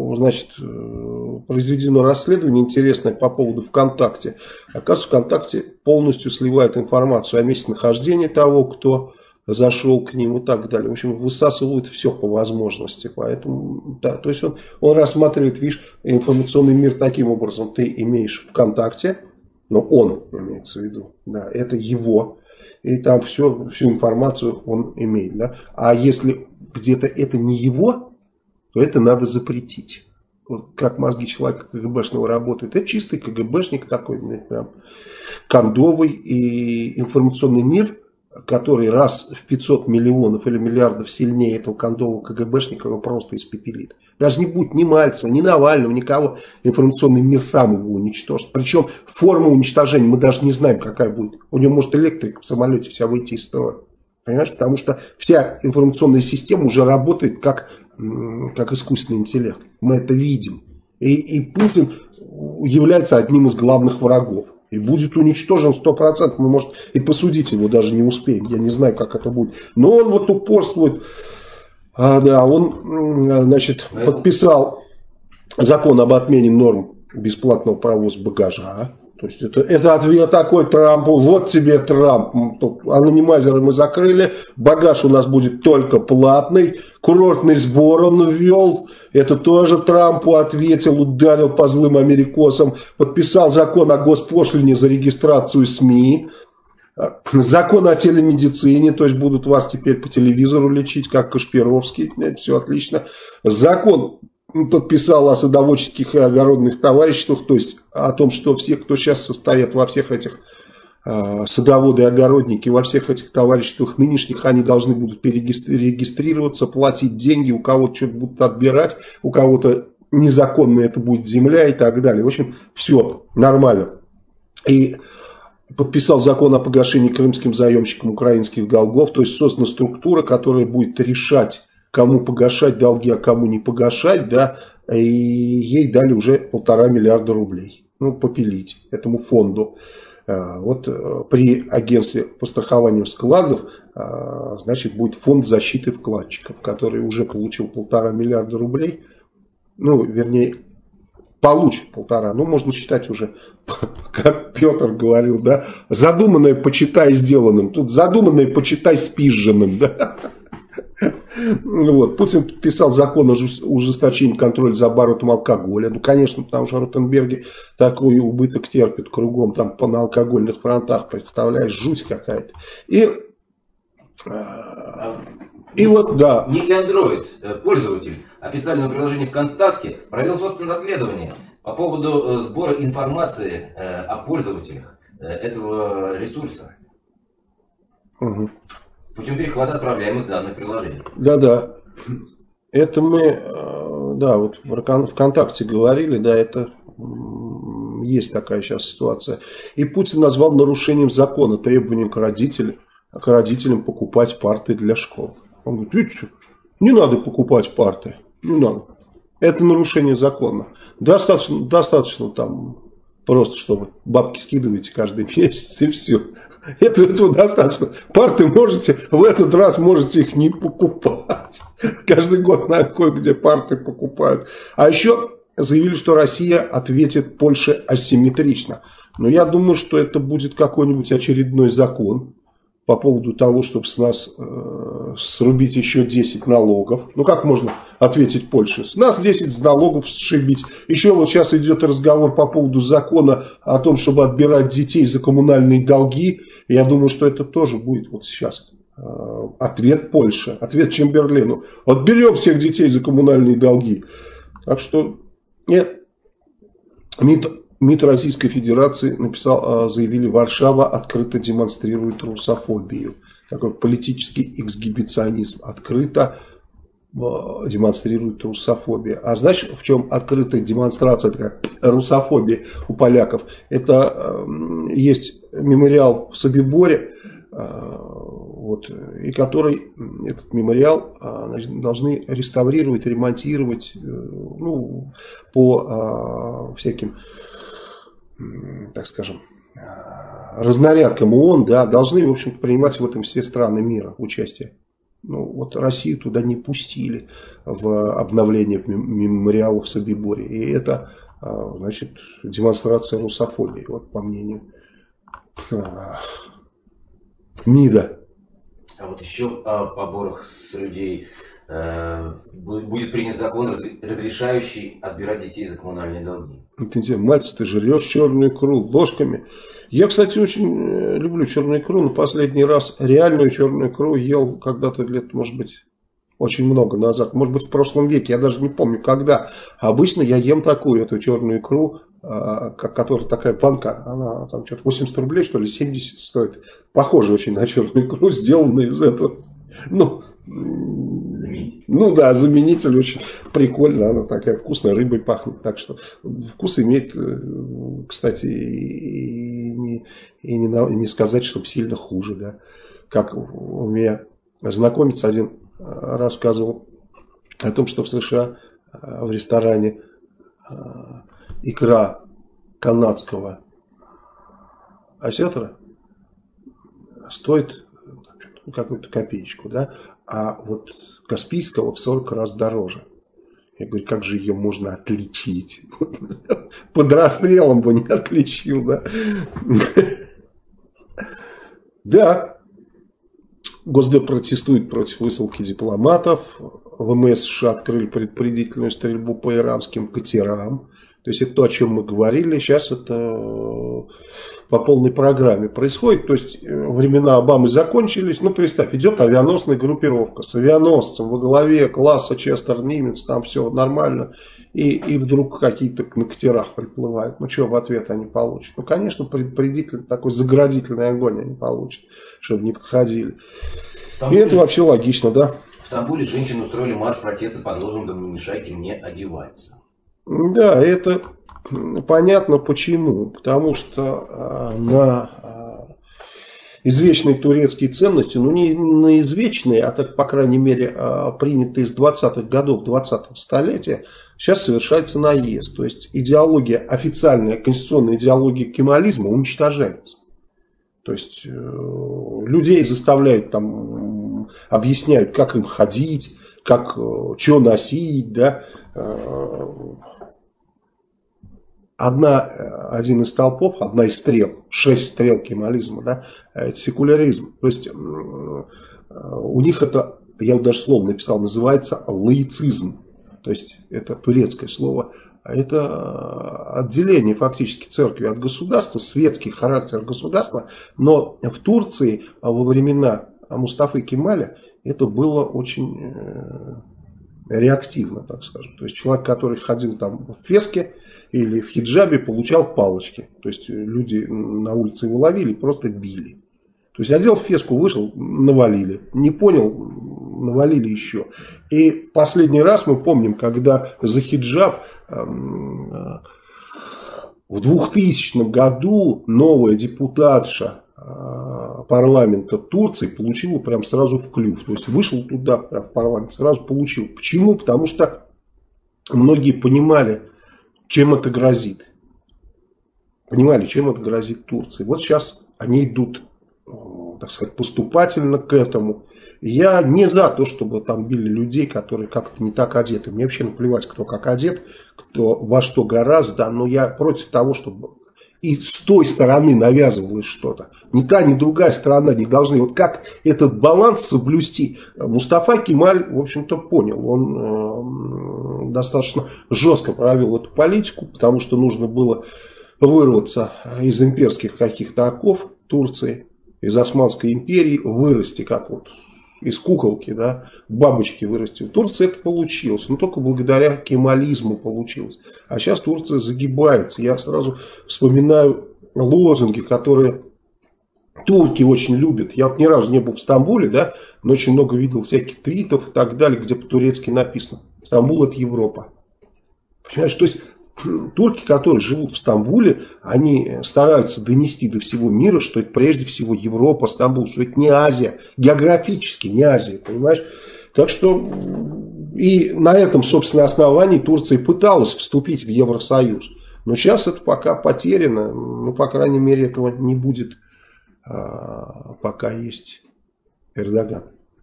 произведено расследование интересное по поводу ВКонтакте. Оказывается, ВКонтакте полностью сливает информацию о месте нахождения того, кто зашел к ним и так далее. В общем, высасывают все по возможности. Поэтому, да, то есть он рассматривает, информационный мир таким образом. Ты имеешь ВКонтакте, но он имеется в виду, да, это его. И там всю информацию он имеет. Да. А если где-то это не его, то это надо запретить. Вот как мозги человека КГБшного работают. Это чистый КГБшник такой, прям кондовый. И информационный мир который раз в 500 миллионов или миллиардов сильнее этого кондового КГБшника, его просто испепелит. Даже не будет ни Мальцева, ни Навального, никого. Информационный мир сам его уничтожит. Причем форма уничтожения мы даже не знаем, какая будет. У него может электрика в самолете вся выйти из строя. Понимаешь? Потому что вся информационная система уже работает как искусственный интеллект. Мы это видим. И Путин является одним из главных врагов. И будет уничтожен 100%. Мы, может, и посудить его даже не успеем. Я не знаю, как это будет. Но он вот упорствует. Он, значит, подписал закон об отмене норм бесплатного провоза багажа. То есть это ответ такой Трампу. Вот тебе Трамп. Анонимайзеры мы закрыли. Багаж у нас будет только платный. Курортный сбор он ввел. Это тоже Трампу ответил, ударил по злым америкосам. Подписал закон о госпошлине за регистрацию СМИ. Закон о телемедицине. То есть будут вас теперь по телевизору лечить, как Кашпировский. Это все отлично. Закон подписал о садоводческих и огородных товариществах. То есть о том, что все, кто сейчас состоят во всех этих садоводы и огородники, во всех этих товариществах нынешних, они должны будут перерегистрироваться, платить деньги, у кого-то что-то будут отбирать, у кого-то незаконно это будет земля и так далее. В общем, все нормально. И подписал закон о погашении крымским заемщикам украинских долгов. То есть создана структура, которая будет решать, кому погашать долги, а кому не погашать. Да, и ей дали уже 1,5 миллиарда рублей. Ну, попилить этому фонду. Вот при агентстве по страхованию вкладов, значит, будет фонд защиты вкладчиков, который уже получил 1,5 миллиарда рублей. Ну, вернее, получит 1,5. Ну, можно считать уже, как Петр говорил, да, задуманное почитай сделанным. Тут задуманное почитай спизженным, да. Вот. Путин подписал закон о ужесточении контроля за оборотом алкоголя. Ну, конечно, потому что Ротенберги такой убыток терпит кругом там на алкогольных фронтах. Представляешь, жуть какая-то. И вот, да. Некий Android, пользователь официального приложения ВКонтакте, провел собственное расследование по поводу сбора информации о пользователях этого ресурса. Угу. Путем перехвата отправляемых данных приложений. Да. Это мы, да, вот в ВКонтакте говорили, да, это есть такая сейчас ситуация. И Путин назвал нарушением закона требованием к родителям покупать парты для школ. Он говорит, видите, что, не надо покупать парты, не надо. Это нарушение закона. Достаточно там просто, чтобы бабки скидываете каждый месяц и все. Этого достаточно. Парты можете, в этот раз можете их не покупать. Каждый год на кое-где парты покупают. А еще заявили, что Россия ответит Польше асимметрично. Но я думаю, что это будет какой-нибудь очередной закон по поводу того, чтобы с нас срубить еще 10 налогов. Ну как можно ответить Польше? С нас 10 налогов сшибить. Еще вот сейчас идет разговор по поводу закона о том, чтобы отбирать детей за коммунальные долги. Я думаю, что это тоже будет вот сейчас ответ Польши, ответ Чемберлену. Отберем всех детей за коммунальные долги. Так что нет. МИД Российской Федерации заявили, Варшава открыто демонстрирует русофобию. Такой политический эксгибиционизм. Открыто демонстрирует русофобию. А знаешь, в чем открытая демонстрация такая русофобии у поляков? Это есть мемориал в Собиборе, вот, и который, этот мемориал, должны реставрировать, ремонтировать, ну, по всяким, так скажем, разнарядкам ООН, да, должны, в общем-то, принимать в этом все страны мира участие. Ну, вот Россию туда не пустили в обновление мемориала в Собиборе. И это, значит, демонстрация русофобии, вот по мнению МИДа. А вот еще о поборах с людей. Будет принят закон, разрешающий отбирать детей за коммунальные долги. Мальцев, ты жрешь черную икру ложками. Я, кстати, очень люблю черную икру, но последний раз реальную черную икру ел когда-то лет, может быть, очень много назад. Может быть, в прошлом веке, я даже не помню когда. Обычно я ем такую, эту черную икру которая такая банка, она там что-то 80 рублей, что ли, 70 стоит. Похоже очень на черную икру, сделанная из этого. Ну да, заменитель очень прикольно, она такая вкусная, рыбой пахнет. Так что вкус имеет, кстати, и не сказать, чтобы сильно хуже. Да. Как у меня знакомец один рассказывал о том, что в США в ресторане икра канадского осетра стоит какую-то копеечку, да, а вот каспийского в 40 раз дороже. Я говорю, как же ее можно отличить? Под расстрелом бы не отличил, да. Да. Госдеп протестует против высылки дипломатов. ВМС США открыли предупредительную стрельбу по иранским катерам. То есть это то, о чем мы говорили. Сейчас это по полной программе происходит. То есть времена Обамы закончились. Ну, представь, идет авианосная группировка с авианосцем во главе класса Честер Нимец. Там все нормально. И вдруг какие-то на катерах приплывают. Ну, что в ответ они получат? Ну, конечно, предупредительный такой заградительный огонь они получат, чтобы не подходили. И это вообще логично, да? В Стамбуле женщины устроили марш протеста под лозунгом «Не мешайте мне одеваться». Да, это понятно почему. Потому что на извечные турецкие ценности, ну не на извечные, а так, по крайней мере, принятые с 20-х годов 20-го столетия, сейчас совершается наезд. То есть идеология, официальная конституционная идеология кемализма уничтожается. То есть людей заставляют там, объясняют, как им ходить, как, что носить, да. Один из столпов, одна из стрел, 6 стрел кемализма, да, это секуляризм. То есть у них это, я вот даже слово написал, называется лаицизм. То есть это турецкое слово. Это отделение фактически церкви от государства, светский характер государства. Но в Турции во времена Мустафы Кемаля это было очень реактивно, так скажем. То есть человек, который ходил там в феске или в хиджабе, получал палочки. То есть люди на улице его ловили, просто били. То есть одел феску, вышел, навалили. Не понял, навалили еще. И последний раз мы помним, когда за хиджаб в 2000 году новая депутатша парламента Турции получила прям сразу в клюв. То есть вышел туда в парламент, сразу получил. Почему? Потому что многие понимали, чем это грозит. Понимали, чем это грозит Турции. Вот сейчас они идут, так сказать, поступательно к этому. Я не за то, чтобы там били людей, которые как-то не так одеты. Мне вообще наплевать, кто как одет, кто во что гораздо. Но я против того, чтобы и с той стороны навязывалось что-то. Ни та, ни другая сторона не должны. Вот как этот баланс соблюсти, Мустафа Кемаль, в общем-то, понял. Он достаточно жестко провел эту политику, потому что нужно было вырваться из имперских каких-то оков Турции, из Османской империи, вырасти как вот из куколки, да, бабочки вырасти. В Турции это получилось, но только благодаря кемализму получилось. А сейчас Турция загибается. Я сразу вспоминаю лозунги, которые турки очень любят. Я вот ни разу не был в Стамбуле, да, но очень много видел всяких твитов и так далее, где по-турецки написано: Стамбул — это Европа. Понимаешь, то есть турки, которые живут в Стамбуле, они стараются донести до всего мира, что это прежде всего Европа, Стамбул, что это не Азия, географически не Азия, понимаешь? Так что и на этом, собственно, основании Турция пыталась вступить в Евросоюз. Но сейчас это пока потеряно, ну, по крайней мере, этого не будет, пока есть Эрдоган.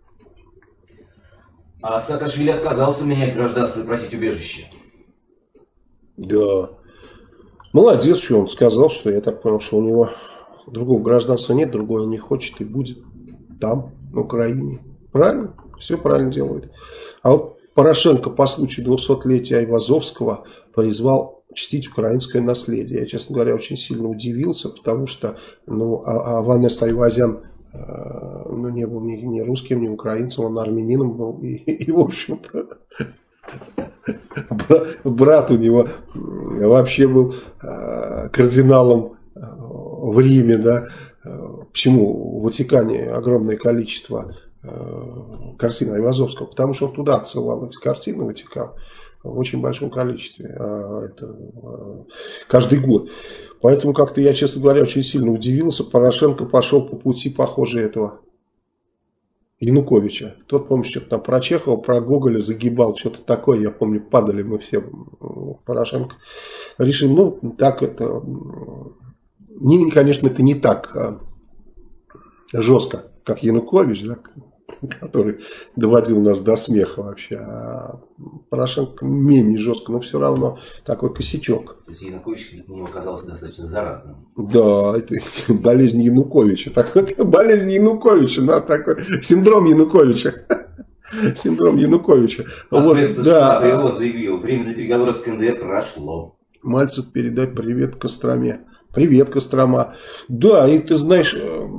А Саакашвили отказался менять гражданство и просить убежище. Да. Молодец, что он сказал, что я так понял, что у него другого гражданства нет, другое он не хочет и будет там, на Украине. Правильно? Все правильно делает. А вот Порошенко по случаю 200-летия Айвазовского призвал чтить украинское наследие. Я, честно говоря, очень сильно удивился, потому что Аванес Айвазян не был ни русским, ни украинцем, он армянином был. И в общем-то, брат у него вообще был кардиналом в Риме, да. Почему в Ватикане огромное количество картин Айвазовского? Потому что он туда отсылал эти картины, Ватикан, в очень большом количестве. Каждый год. Поэтому как-то я, честно говоря, очень сильно удивился. Порошенко пошел по пути, похоже, этого Януковича. Тот, помню, что-то там про Чехова, про Гоголя загибал, что-то такое, я помню, падали мы все. Порошенко решил, ну, так это... Конечно, это не так жестко, как Янукович, да, который доводил нас до смеха вообще. А Порошенко менее жестко, но все равно такой косячок. То есть Янукович не оказался достаточно заразным. Да, это болезнь Януковича. Это болезнь Януковича, да, такой синдром Януковича. Синдром Януковича. Вот, да. Его заявил, время для переговоров с КНДР прошло. Мальцев, передай привет Костроме. Привет, Кострома. Да, и ты знаешь,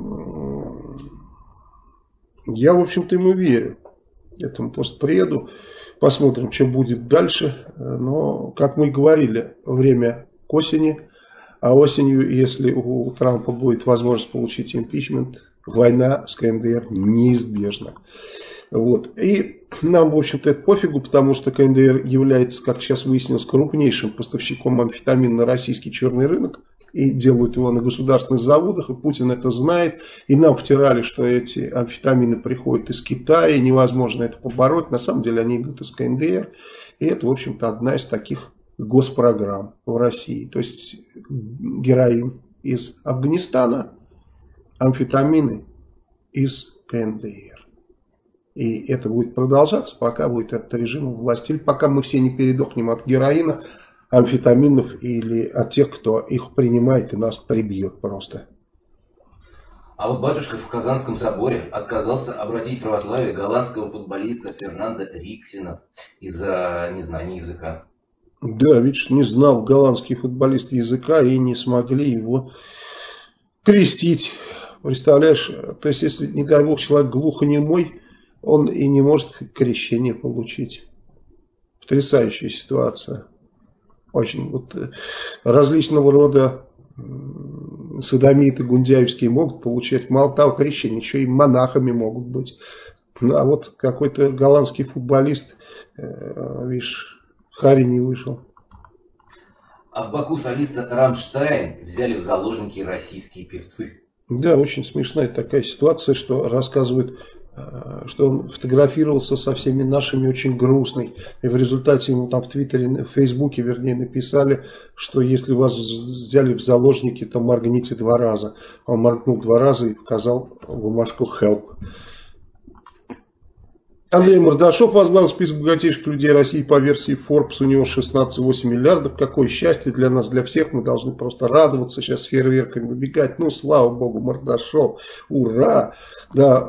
я, в общем-то, ему верю, этому постпреду. Посмотрим, что будет дальше. Но, как мы и говорили, время к осени. А осенью, если у Трампа будет возможность получить импичмент, война с КНДР неизбежна. Вот. И нам, в общем-то, это пофигу, потому что КНДР является, как сейчас выяснилось, крупнейшим поставщиком амфетамина на российский черный рынок. И делают его на государственных заводах, и Путин это знает. И нам втирали, что эти амфетамины приходят из Китая, и невозможно это побороть. На самом деле они идут из КНДР. И это, в общем-то, одна из таких госпрограмм в России. То есть героин из Афганистана, амфетамины из КНДР. И это будет продолжаться, пока будет этот режим у власти. Или пока мы все не передохнем от героина, амфетаминов или от тех, кто их принимает и нас прибьет просто. А вот батюшка в Казанском соборе отказался обратить в православие голландского футболиста Фернандо Риксена из-за незнания языка. Да, видишь, не знал голландский футболист языка и не смогли его крестить. Представляешь, то есть если, не дай бог, человек глухонемой, он и не может крещение получить. Потрясающая ситуация. Очень вот различного рода содомиты гундяевские могут получать мало того крещение, еще и монахами могут быть. Ну, а вот какой-то голландский футболист, видишь, Хари не вышел. А в Баку солиста Рамштайн взяли в заложники российские певцы. Да, очень смешная такая ситуация, что рассказывают, что он фотографировался со всеми нашими очень грустный. И в результате ему там в Твиттере, в Фейсбуке, вернее, написали, что если вас взяли в заложники, то моргните 2 раза. Он моргнул 2 раза и показал бумажку «Help». Андрей Мордашов возглавил список богатейших людей России по версии Forbes. У него 16,8 миллиардов. Какое счастье для нас, для всех. Мы должны просто радоваться, сейчас с фейерверками выбегать. Ну, слава богу, Мордашов. Ура! Да.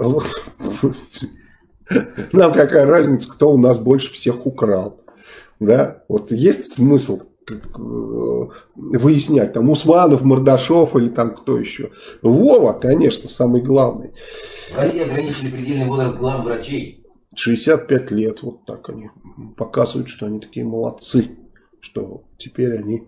Нам какая разница, кто у нас больше всех украл. Да? Вот есть смысл выяснять, там Усманов, Мордашов или там кто еще. Вова, конечно, самый главный. В России ограничили предельный возраст главврачей. 65 лет, вот так они показывают, что они такие молодцы, что теперь они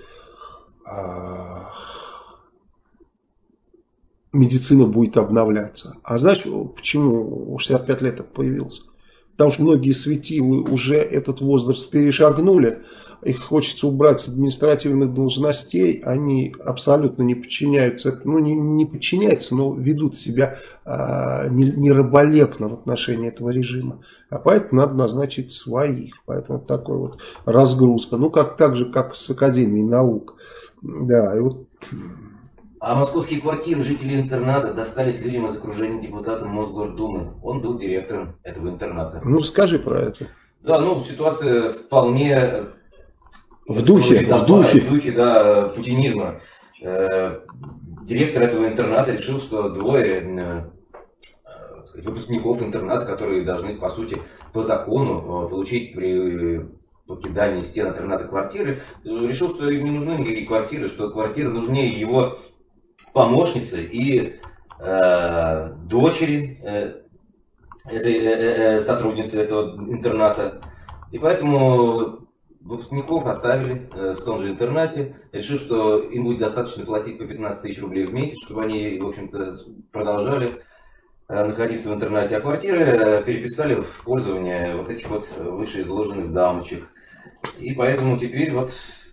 медицина будет обновляться. А знаешь, почему 65 лет это появилось? Потому что многие светилы уже этот возраст перешагнули, их хочется убрать с административных должностей, они абсолютно не подчиняются, ну не подчиняются, но ведут себя не раболепно в отношении этого режима. А поэтому надо назначить своих. Поэтому такой вот разгрузка. Ну так же, как с Академией наук. Да, и вот... А московские квартиры жителей интерната достались людям из окружения депутата Мосгордумы. Он был директором этого интерната. Ну расскажи про это. Да, ну ситуация вполне... В духе, да, путинизма. Директор этого интерната решил, что двое выпускников интерната, которые должны, по сути, по закону получить при покидании стен интерната квартиры, решил, что им не нужны никакие квартиры, что квартиры нужнее его помощницы и дочери этой сотрудницы этого интерната. И поэтому выпускников оставили в том же интернате, решив, что им будет достаточно платить по 15 тысяч рублей в месяц, чтобы они, в общем-то, продолжали находиться в интернате, а квартиры переписали в пользование вот этих вот вышеизложенных дамочек. И поэтому теперь вот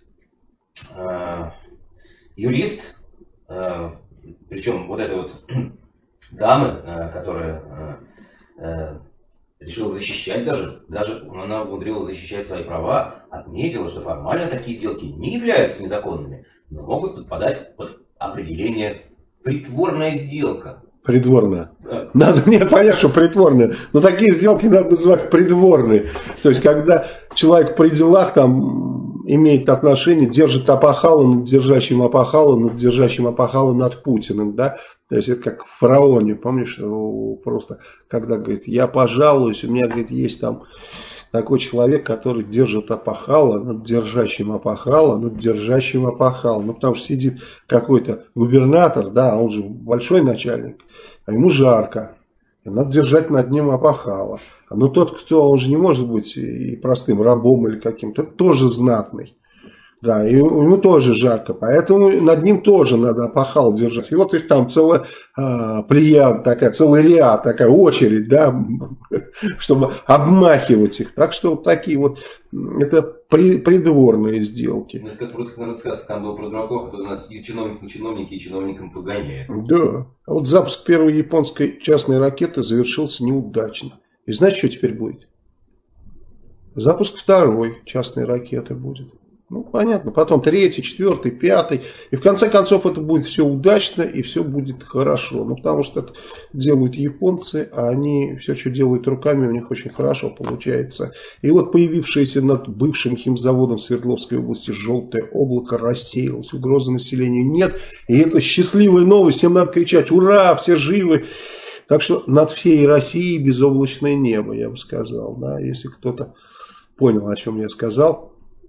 юрист, причем вот эта вот дама, которая решила защищать даже она умудрилась защищать свои права, отметила, что формально такие сделки не являются незаконными, но могут подпадать под определение «притворная сделка». Придворная. Надо мне понять, что притворная. Но такие сделки надо называть придворные. То есть, когда человек при делах там имеет отношение, держит опахало над держащим опахало, над Путиным, да. То есть, это как в фараоне, помнишь, просто, когда, говорит, я пожалуюсь, у меня, говорит, есть там такой человек, который держит опахало над держащим опахало. Ну, потому что сидит какой-то губернатор, да, он же большой начальник, а ему жарко. И надо держать над ним опахало. Но тот, кто, он же не может быть и простым рабом или каким-то, тоже знатный. Да, и ему тоже жарко, поэтому над ним тоже надо опахал держать. И вот их там целая плеяда такая, целый ряд, такая очередь, да, чтобы обмахивать их. Так что вот такие вот, это придворные сделки. Ну, это как в русских народных сказках, там был про дураков, а тут у нас и чиновники, и чиновникам погоняют. Да, а вот запуск первой японской частной ракеты завершился неудачно. И знаете, что теперь будет? Запуск второй частной ракеты будет. Ну, понятно. Потом 3-й, 4-й, 5-й. И в конце концов это будет все удачно и все будет хорошо. Ну, потому что это делают японцы, а они все, что делают руками, у них очень хорошо получается. И вот появившееся над бывшим химзаводом Свердловской области желтое облако рассеялось. Угрозы населению нет. И это счастливая новость. Всем надо кричать: ура, все живы. Так что над всей Россией безоблачное небо, я бы сказал. Да? Если кто-то понял, о чем я сказал.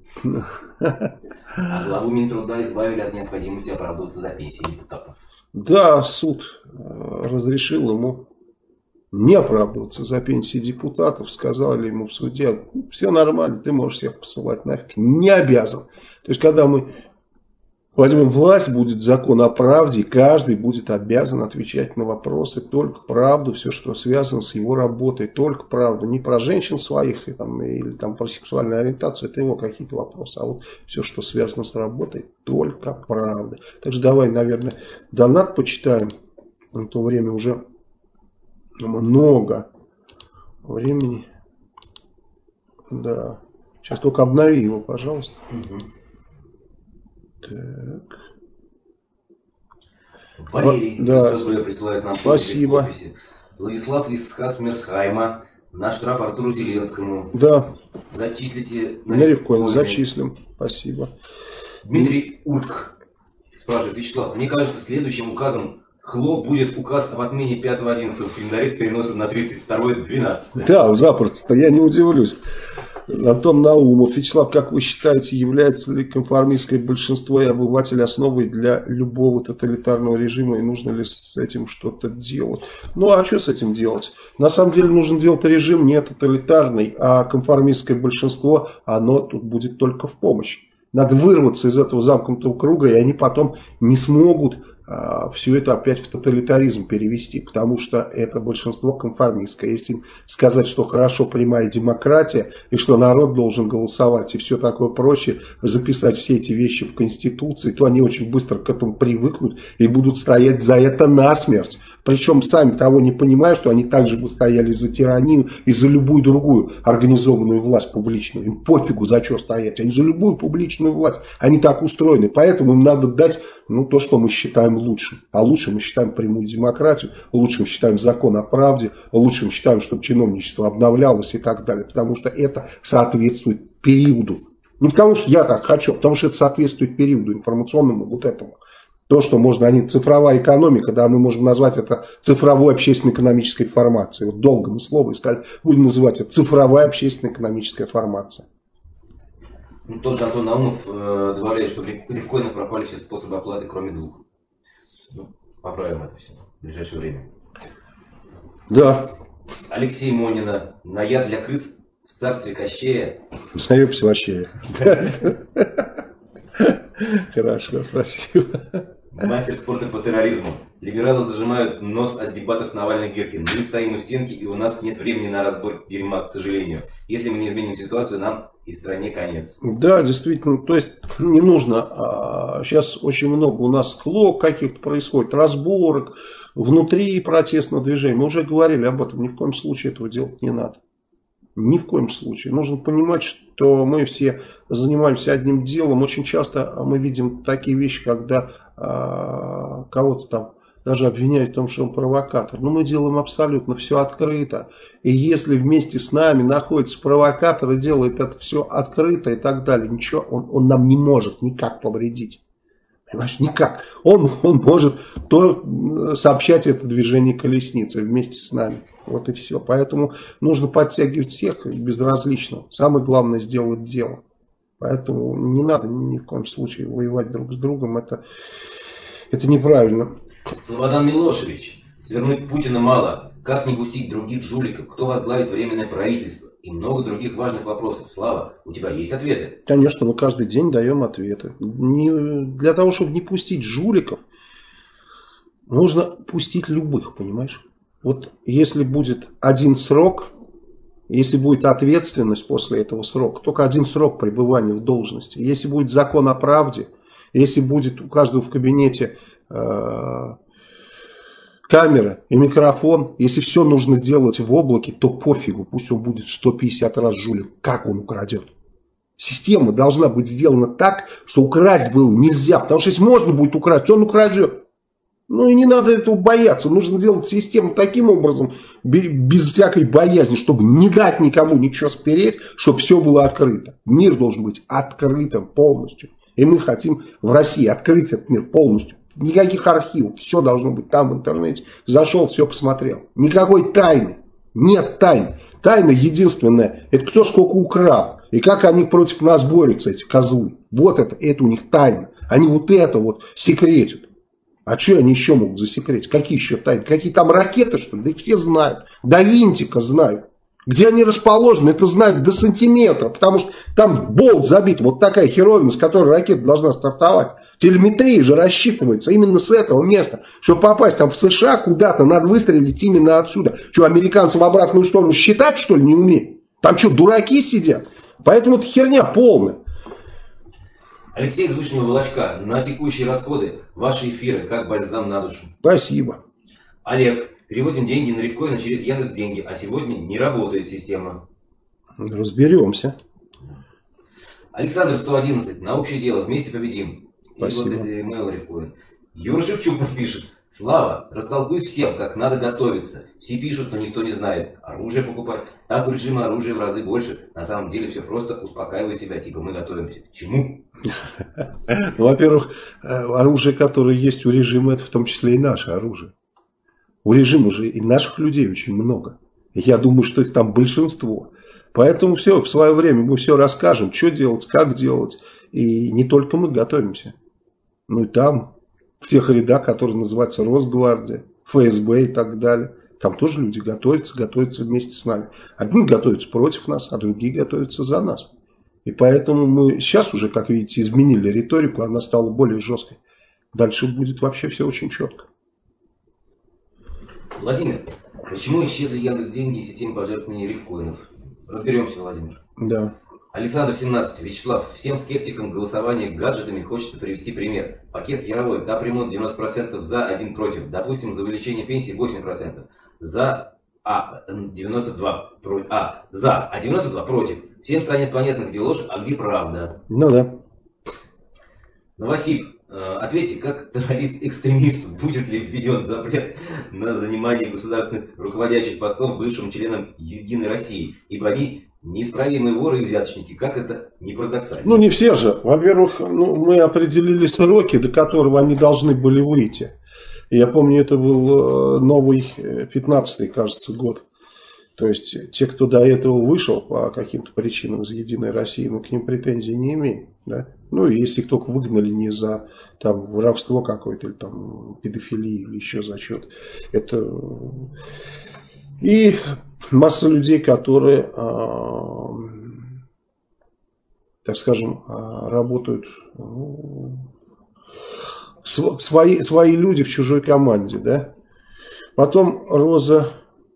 А главу Минтруда избавили от необходимости оправдываться за пенсии депутатов. Да, суд разрешил ему не оправдываться за пенсии депутатов. Сказали ему в суде: все нормально, ты можешь всех посылать нафиг. Не обязан. То есть, когда мы возьмем власть, будет закон о правде, и каждый будет обязан отвечать на вопросы только правду, все, что связано с его работой, только правду. Не про женщин своих или там, про сексуальную ориентацию, это его какие-то вопросы, а вот все, что связано с работой, только правда. Так что давай, наверное, донат почитаем. На то время уже много времени. Да. Сейчас только обнови его, пожалуйста. Так. Валерий, да. присылает нам. Спасибо. Владислав из Хасмерсхайма. Наш штраф Артуру Зеленскому. Да. Зачислите. Легко, зачислим. Спасибо. Дмитрий Утк спрашивает: Вячеслав, мне кажется, следующим указом ХЛО будет указ об отмене 5.11 в календаре с переносом на 32.12. Да, запросто, я не удивлюсь. Антон Наумов. Вячеслав, как вы считаете, является ли конформистское большинство и обыватель основой для любого тоталитарного режима, и нужно ли с этим что-то делать? Ну, а что с этим делать? На самом деле нужно делать режим не тоталитарный, а конформистское большинство, оно тут будет только в помощь. Надо вырваться из этого замкнутого круга, и они потом не смогут все это опять в тоталитаризм перевести, потому что это большинство конформистское. Если сказать, что хорошо прямая демократия, и что народ должен голосовать, и все такое прочее, записать все эти вещи в Конституции, то они очень быстро к этому привыкнут и будут стоять за это насмерть. Причем сами того не понимая, что они также бы стояли за тиранию и за любую другую организованную власть публичную. Им пофигу, за что стоять. Они за любую публичную власть. Они так устроены. Поэтому им надо дать то, что мы считаем лучшим. А лучшим мы считаем прямую демократию, лучшим считаем закон о правде, лучшим считаем, чтобы чиновничество обновлялось и так далее. Потому что это соответствует периоду. Не потому что я так хочу, а потому что это соответствует периоду информационному вот этому. То, что можно, цифровая экономика, да, мы можем назвать это цифровой общественно-экономической формацией. Вот долго мы слово искали, будем называть это цифровая общественно-экономическая формация. Тот же Антон Наумов добавляет, что при биткоинах пропали все способы оплаты, кроме двух. Поправим это все в ближайшее время. Да. Алексей Монина. На яд для крыс в царстве Кощея Заебся вообще. Хорошо, спасибо. Мастер спорта по терроризму. Либералы зажимают нос от дебатов Навальный-Гиркин. Мы стоим у стенки, и у нас нет времени на разбор дерьма, к сожалению. Если мы не изменим ситуацию, нам и стране конец. Да, действительно, то есть не нужно. Сейчас очень много у нас склок каких-то происходит, разборок внутри протестного движения. Мы уже говорили об этом, ни в коем случае этого делать не надо. Ни в коем случае. Нужно понимать, что мы все занимаемся одним делом. Очень часто мы видим такие вещи, когда кого-то там даже обвиняют в том, что он провокатор. Но мы делаем абсолютно все открыто. И если вместе с нами находится провокатор и делает это все открыто и так далее, ничего, он нам не может никак повредить. Понимаешь, никак. Он может сообщать это движение колесницы вместе с нами. Вот и все. Поэтому нужно подтягивать всех безразлично. Самое главное сделать дело. Поэтому не надо ни в коем случае воевать друг с другом. Это неправильно. Слободан Милошевич. Свернуть Путина мало. Как не пустить других жуликов? Кто возглавит временное правительство? И много других важных вопросов. Слава, у тебя есть ответы? Конечно, мы каждый день даем ответы. Для того, чтобы не пустить жуликов, нужно пустить любых, понимаешь? Вот если будет один срок, если будет ответственность после этого срока, только один срок пребывания в должности, если будет закон о правде, если будет у каждого в кабинете камера и микрофон, если все нужно делать в облаке, то пофигу, пусть он будет 150 раз жулик, как он украдет. Система должна быть сделана так, что украсть было нельзя, потому что если можно будет украсть, он украдет. Ну и не надо этого бояться. Нужно делать систему таким образом, без всякой боязни, чтобы не дать никому ничего спереть, чтобы все было открыто. Мир должен быть открытым полностью. И мы хотим в России открыть этот мир полностью. Никаких архивов. Все должно быть там в интернете. Зашел, все посмотрел. Никакой тайны. Нет тайны. Тайна единственная. Это кто сколько украл. И как они против нас борются, эти козлы. Вот это у них тайна. Они вот это вот секретят. А что они еще могут засекретить? Какие еще тайны? Какие там ракеты, что ли? Да их все знают. До винтика знают. Где они расположены, это знают до сантиметра. Потому что там болт забит. Вот такая херовина, с которой ракета должна стартовать. Телеметрия же рассчитывается именно с этого места. Чтобы попасть там в США куда-то, надо выстрелить именно отсюда. Что, американцы в обратную сторону считать, что ли, не умеют? Там что, дураки сидят? Поэтому это херня полная. Алексей из Вышнего Волочка. На текущие расходы ваши эфиры как бальзам на душу. Спасибо. Олег. Переводим деньги на Рифкоин через Яндекс.Деньги, а сегодня не работает система. Разберемся. Александр 111. На общее дело. Вместе победим. Спасибо. И вот это email Рифкоин. Юра Шевчук пишет. Слава, растолкуй всем, как надо готовиться. Все пишут, но никто не знает. Оружие покупать. Так у режима оружия в разы больше. На самом деле все просто успокаивает себя. Типа мы готовимся. К чему? Во-первых, оружие, которое есть у режима, это в том числе и наше оружие. У режима же и наших людей очень много. Я думаю, что их там большинство. Поэтому все, в свое время мы все расскажем, что делать, как делать. И не только мы готовимся. Ну и там, в тех рядах, которые называются Росгвардия, ФСБ и так далее. Там тоже люди готовятся вместе с нами. Одни готовятся против нас, а другие готовятся за нас. И поэтому мы сейчас уже, как видите, изменили риторику, она стала более жесткой. Дальше будет вообще все очень четко. Владимир, почему исчезли Яндекс.Деньги и система пожертвований Рифкоинов? Разберемся, Владимир. Да. Александр 17. Вячеслав, всем скептикам голосования гаджетами хочется привести пример. Пакет Яровой, капремонт 90% за, 1 против. Допустим, за увеличение пенсии 8%. За, 92 против. Всем станет понятно, где ложь, а где правда. Ну да. Новосиб, ответьте, как террорист-экстремист, будет ли введен запрет на занимание государственных руководящих постов бывшим членам Единой России, ибо они неисправимые воры и взяточники, как это не парадоксально. Ну не все же. Во-первых, мы определили сроки, до которого они должны были выйти. Я помню, это был новый 15-й, кажется, год. То есть те, кто до этого вышел по каким-то причинам из Единой России, мы к ним претензий не имеем. Да? Ну и если только выгнали не за там, воровство какое-то, или там, педофилию, или еще за счет. Это... И масса людей, которые так скажем, работают свои люди в чужой команде, да. Потом Роза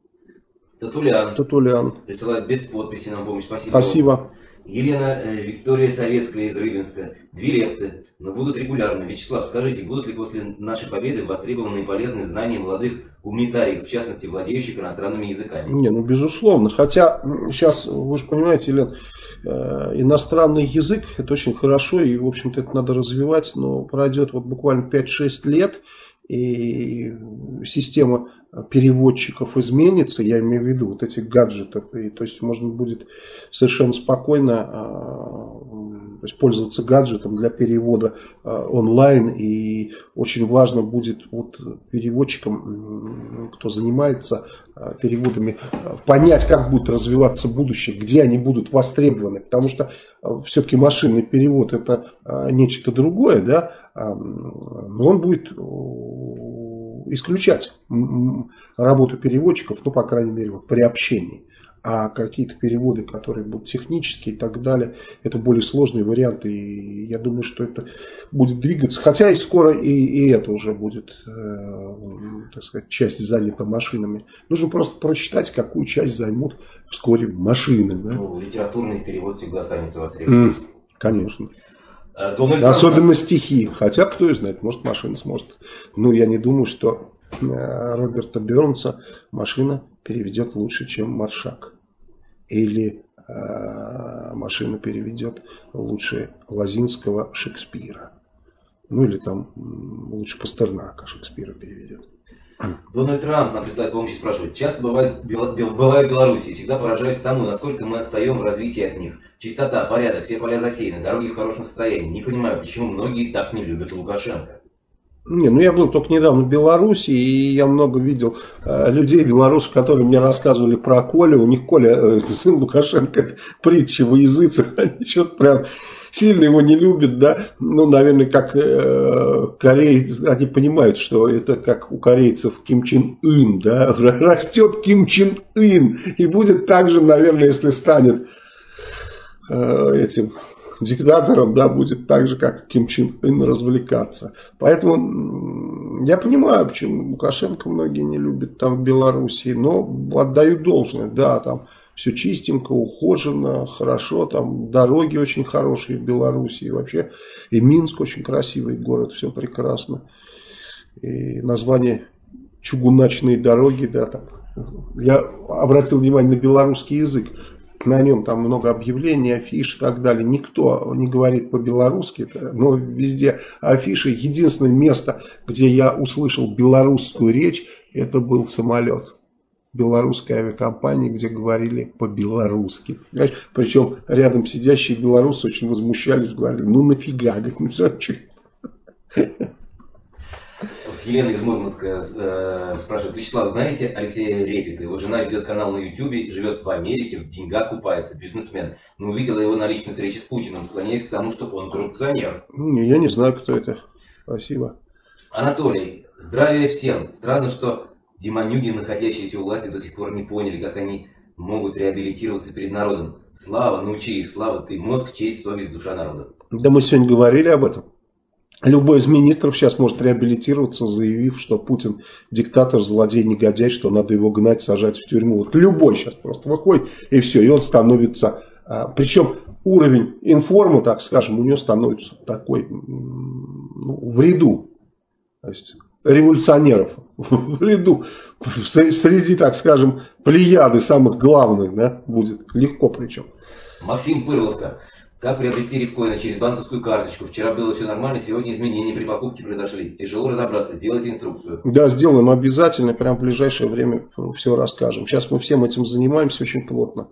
Татулян присылает без подписи нам помощь. Спасибо. Елена Виктория Советская из Рыбинска. 2 лекции, но будут регулярно. Вячеслав, скажите, будут ли после нашей победы востребованы и полезные знания молодых гуманитариев, в частности, владеющих иностранными языками? Не, ну безусловно. Хотя сейчас, вы же понимаете, Елена, иностранный язык это очень хорошо и, в общем-то, это надо развивать, но пройдет вот буквально 5-6 лет, и система переводчиков изменится, я имею в виду вот этих гаджетов, и, то есть можно будет совершенно спокойно то есть пользоваться гаджетом для перевода онлайн, и очень важно будет вот переводчикам, кто занимается переводами, понять, как будет развиваться будущее, где они будут востребованы, потому что все-таки машинный перевод это нечто другое, да, но он будет исключать работу переводчиков, ну, по крайней мере, вот, при общении. А какие-то переводы, которые будут технические и так далее, это более сложные варианты. И я думаю, что это будет двигаться. Хотя и скоро и это уже будет, так сказать, часть занята машинами. Нужно просто прочитать, какую часть займут вскоре машины. Да? Ну, литературный перевод всегда останется востребованным. Конечно. Особенно стихи. Хотя, кто и знает, может, машина сможет. Ну, я не думаю, что Роберта Бернса машина переведет лучше, чем Маршак. Или машина переведет лучше Лозинского Шекспира. Ну, или там лучше Пастернака Шекспира переведет. Дональд Трамп нам присылает помощь и спрашивает. Часто бываю в Беларуси и всегда поражаюсь тому, насколько мы отстаем в развитии от них. Чистота, порядок, все поля засеяны, дороги в хорошем состоянии. Не понимаю, почему многие так не любят Лукашенко. Не, ну я был только недавно в Беларуси, и я много видел людей, белорусов, которые мне рассказывали про Колю. У них Коля, сын Лукашенко, это притча во языцах, они что-то прям сильно его не любят, да. Ну, наверное, как корейцы, они понимают, что это как у корейцев Ким Чен Ын, да. Растет Ким Чен Ын, и будет так же, наверное, если станет этим диктатором, да, будет так же, как Ким Чен Ын, развлекаться. Поэтому я понимаю, почему Лукашенко многие не любят там в Белоруссии, но отдаю должное, да, там все чистенько, ухожено, хорошо, там дороги очень хорошие в Белоруссии, вообще и Минск очень красивый город, все прекрасно. И название чугуначные дороги, да, там. Я обратил внимание на белорусский язык. На нем там много объявлений, афиш и так далее. Никто не говорит по-белорусски, но везде афиши. Единственное место, где я услышал белорусскую речь, это был самолет белорусской авиакомпании, где говорили по-белорусски. Причем рядом сидящие белорусы очень возмущались, говорили, ну нафига, говорит, ну зачем? Елена из Мурманска спрашивает. Вячеслав, знаете Алексея Репика? Его жена ведет канал на Ютубе, живет в Америке, в деньгах купается, бизнесмен. Но увидела его на личной встрече с Путиным, склоняясь к тому, что он коррупционер. Я не знаю, кто это. Спасибо. Анатолий, здравия всем. Странно, что демонюги, находящиеся у власти, до сих пор не поняли, как они могут реабилитироваться перед народом. Слава, научи их, Слава, ты мозг, честь, совесть, душа народа. Да мы сегодня говорили об этом. Любой из министров сейчас может реабилитироваться, заявив, что Путин диктатор, злодей, негодяй, что надо его гнать, сажать в тюрьму. Вот любой сейчас просто выходит, и все, и он становится... Причем уровень информы, так скажем, у него становится такой, ну, в ряду. То есть революционеров. В ряду. Среди, так скажем, плеяды самых главных, да, будет легко причем. Максим Пырловка. Как приобрести рифкоины через банковскую карточку? Вчера было все нормально, сегодня изменения при покупке произошли. Тяжело разобраться, сделайте инструкцию. Да, сделаем обязательно, прям в ближайшее время все расскажем. Сейчас мы всем этим занимаемся очень плотно.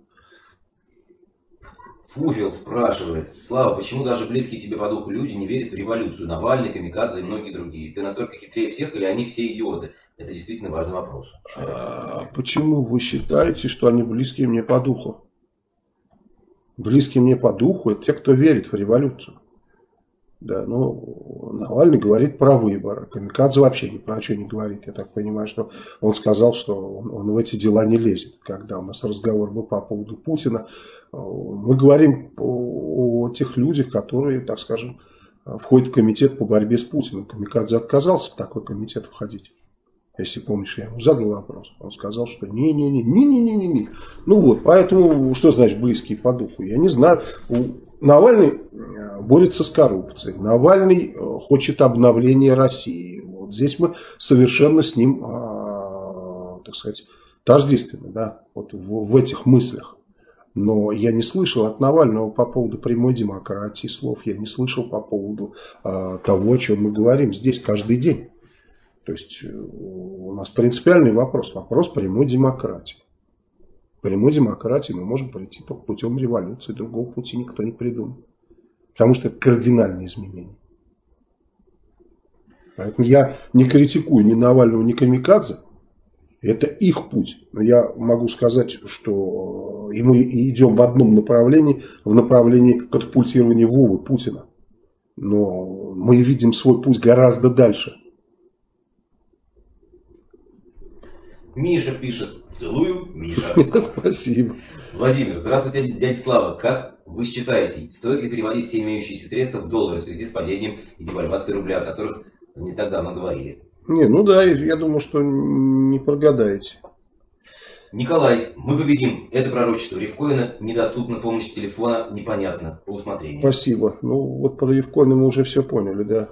Фуфел спрашивает. Слава, почему даже близкие тебе по духу люди не верят в революцию? Навальный, Камикадзе и многие другие. Ты настолько хитрее всех или они все идиоты? Это действительно важный вопрос. Почему вы считаете, что они близкие мне по духу? Близкие мне по духу — это те, кто верит в революцию. Да, ну, Навальный говорит про выборы. Камикадзе вообще ни про что не говорит. Я так понимаю, что он сказал, что он в эти дела не лезет. Когда у нас разговор был по поводу Путина, Мы говорим о тех людях, которые, так скажем, входят в комитет по борьбе с Путиным. Камикадзе отказался в такой комитет входить. Если помнишь, я ему задал вопрос. Он сказал, что не. Ну вот, поэтому, что значит близкие по духу? Я не знаю. Навальный борется с коррупцией. Навальный хочет обновления России. Вот здесь мы совершенно с ним, так сказать, тождественны, да, вот в этих мыслях. Но я не слышал от Навального по поводу прямой демократии слов. Я не слышал по поводу того, о чем мы говорим здесь каждый день. То есть у нас принципиальный вопрос. Вопрос прямой демократии. Прямой демократии мы можем пройти только путем революции. Другого пути никто не придумал. Потому что это кардинальные изменения. Поэтому я не критикую ни Навального, ни Камикадзе. Это их путь. Но я могу сказать, что и мы идем в одном направлении, в направлении катапультирования Вовы Путина. Но мы видим свой путь гораздо дальше. Миша пишет. Целую, Миша. Спасибо. Владимир, здравствуйте, дядя Слава. Как вы считаете, стоит ли переводить все имеющиеся средства в доллары в связи с падением и девальвацией рубля, о которых не так давно говорили? Не, ну да, я думаю, что не прогадаете. Николай, мы победим. Это пророчество Рифкоина. Недоступна помощь телефона. Непонятно. По усмотрению. Спасибо. Ну вот про Рифкоина мы уже все поняли, да.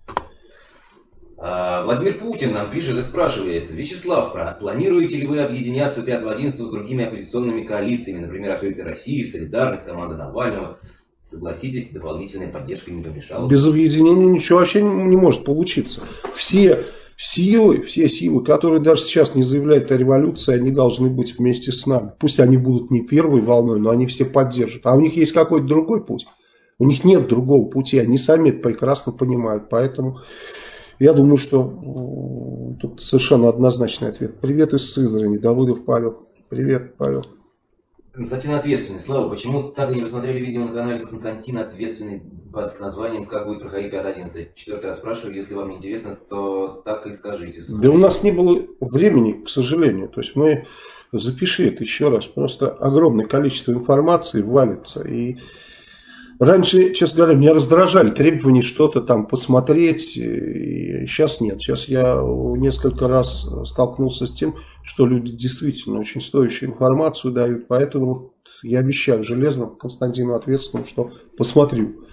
Владимир Путин нам пишет и спрашивает. Вячеслав, планируете ли вы объединяться 5-11 с другими оппозиционными коалициями, например, «Открытая Россия», «Солидарность», команда Навального? Согласитесь, дополнительная поддержка не помешала. Без объединения ничего вообще не может получиться. Все силы, которые даже сейчас не заявляют о революции, они должны быть вместе с нами. Пусть они будут не первой волной, но они все поддержат. А у них есть какой-то другой путь. У них нет другого пути. Они сами это прекрасно понимают. Поэтому я думаю, что тут совершенно однозначный ответ. Привет из Сызрани. Давыдов Павел. Привет, Павел. Константин ответственный. Слава, почему так и не посмотрели видео на канале Константина ответственный под названием «Как будет проходить 5.11»? Четвертый раз спрашиваю, если вам не интересно, то так и скажите. Да у нас не было времени, к сожалению. То есть мы, запиши это еще раз, просто огромное количество информации валится. И раньше, честно говоря, меня раздражали требования что-то там посмотреть. И сейчас нет. Сейчас я несколько раз столкнулся с тем, что люди действительно очень стоящую информацию дают. Поэтому я обещаю железно Константину ответственному, что посмотрю.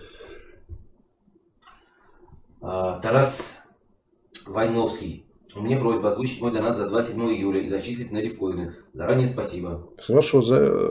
Тарас Войновский. У меня просьба озвучить мой донат за 27 июля и зачислить на Рифкоины. Заранее спасибо. Хорошо.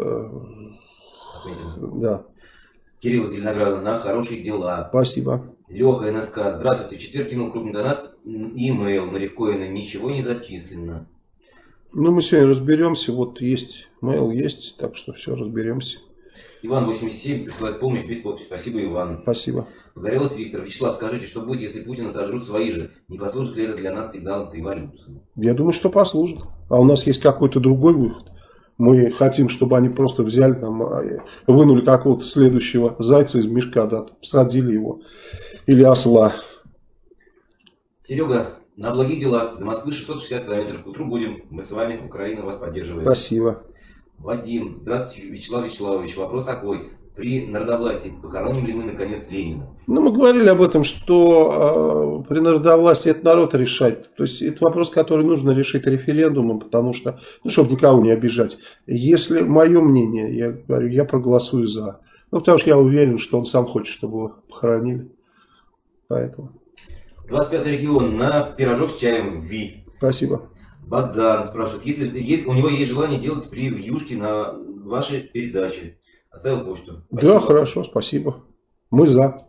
Да. Кирилл из Зеленограда. На хорошие дела. Спасибо. Леха НСК. Здравствуйте. В четверг кинул крупный донат и имейл на Рифкоины. Ничего не зачислено. Ну, мы сегодня разберемся. Вот есть, mail есть, так что все, разберемся. Иван 87 присылает помощь без подписи. Спасибо, Иван. Спасибо. Погорелов Виктор. Вячеслав, скажите, что будет, если Путина сожрут свои же? Не послужит ли это для нас сигналом революции? Я думаю, что послужит. А у нас есть какой-то другой выход. Мы хотим, чтобы они просто взяли, там, вынули какого-то следующего зайца из мешка, да, посадили его. Или осла. Серега. На благие дела. До Москвы 660 километров. К утру будем. Мы с вами. Украина вас поддерживает. Спасибо. Вадим. Здравствуйте, Вячеслав Вячеславович. Вопрос такой. При народовластии похороним ли мы наконец Ленина? Ну, мы говорили об этом, что при народовластии это народ решает. То есть это вопрос, который нужно решить референдумом, потому что, ну, чтобы никого не обижать. Если мое мнение, я говорю, я проголосую за. Ну, потому что я уверен, что он сам хочет, чтобы его похоронили. Поэтому. 25-й регион на пирожок с чаем ВИ. Спасибо. Богдан спрашивает, если у него есть желание делать превьюшки на ваши передачи. Оставил почту. Спасибо. Да, хорошо, спасибо. Мы за.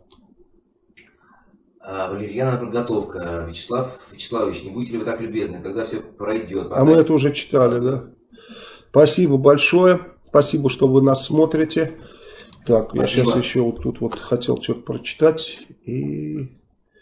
Валерьяна подготовка. Вячеслав Вячеславович, не будете ли вы так любезны, когда все пройдет? А мы это уже читали, да. Спасибо большое. Спасибо, что вы нас смотрите. Так, спасибо. Я сейчас еще вот тут вот хотел что-то прочитать. И...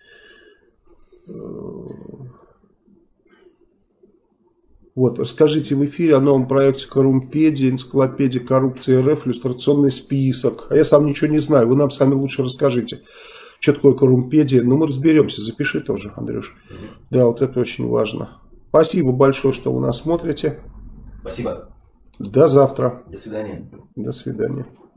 Вот, расскажите в эфире о новом проекте Коррумпедия, энциклопедия коррупции РФ, иллюстрационный список. А я сам ничего не знаю, вы нам сами лучше расскажите, что такое Коррумпедия. Ну, мы разберемся, запиши тоже, Андрюш. Да, вот это очень важно. Спасибо большое, что вы нас смотрите. Спасибо. До завтра. До свидания. До свидания.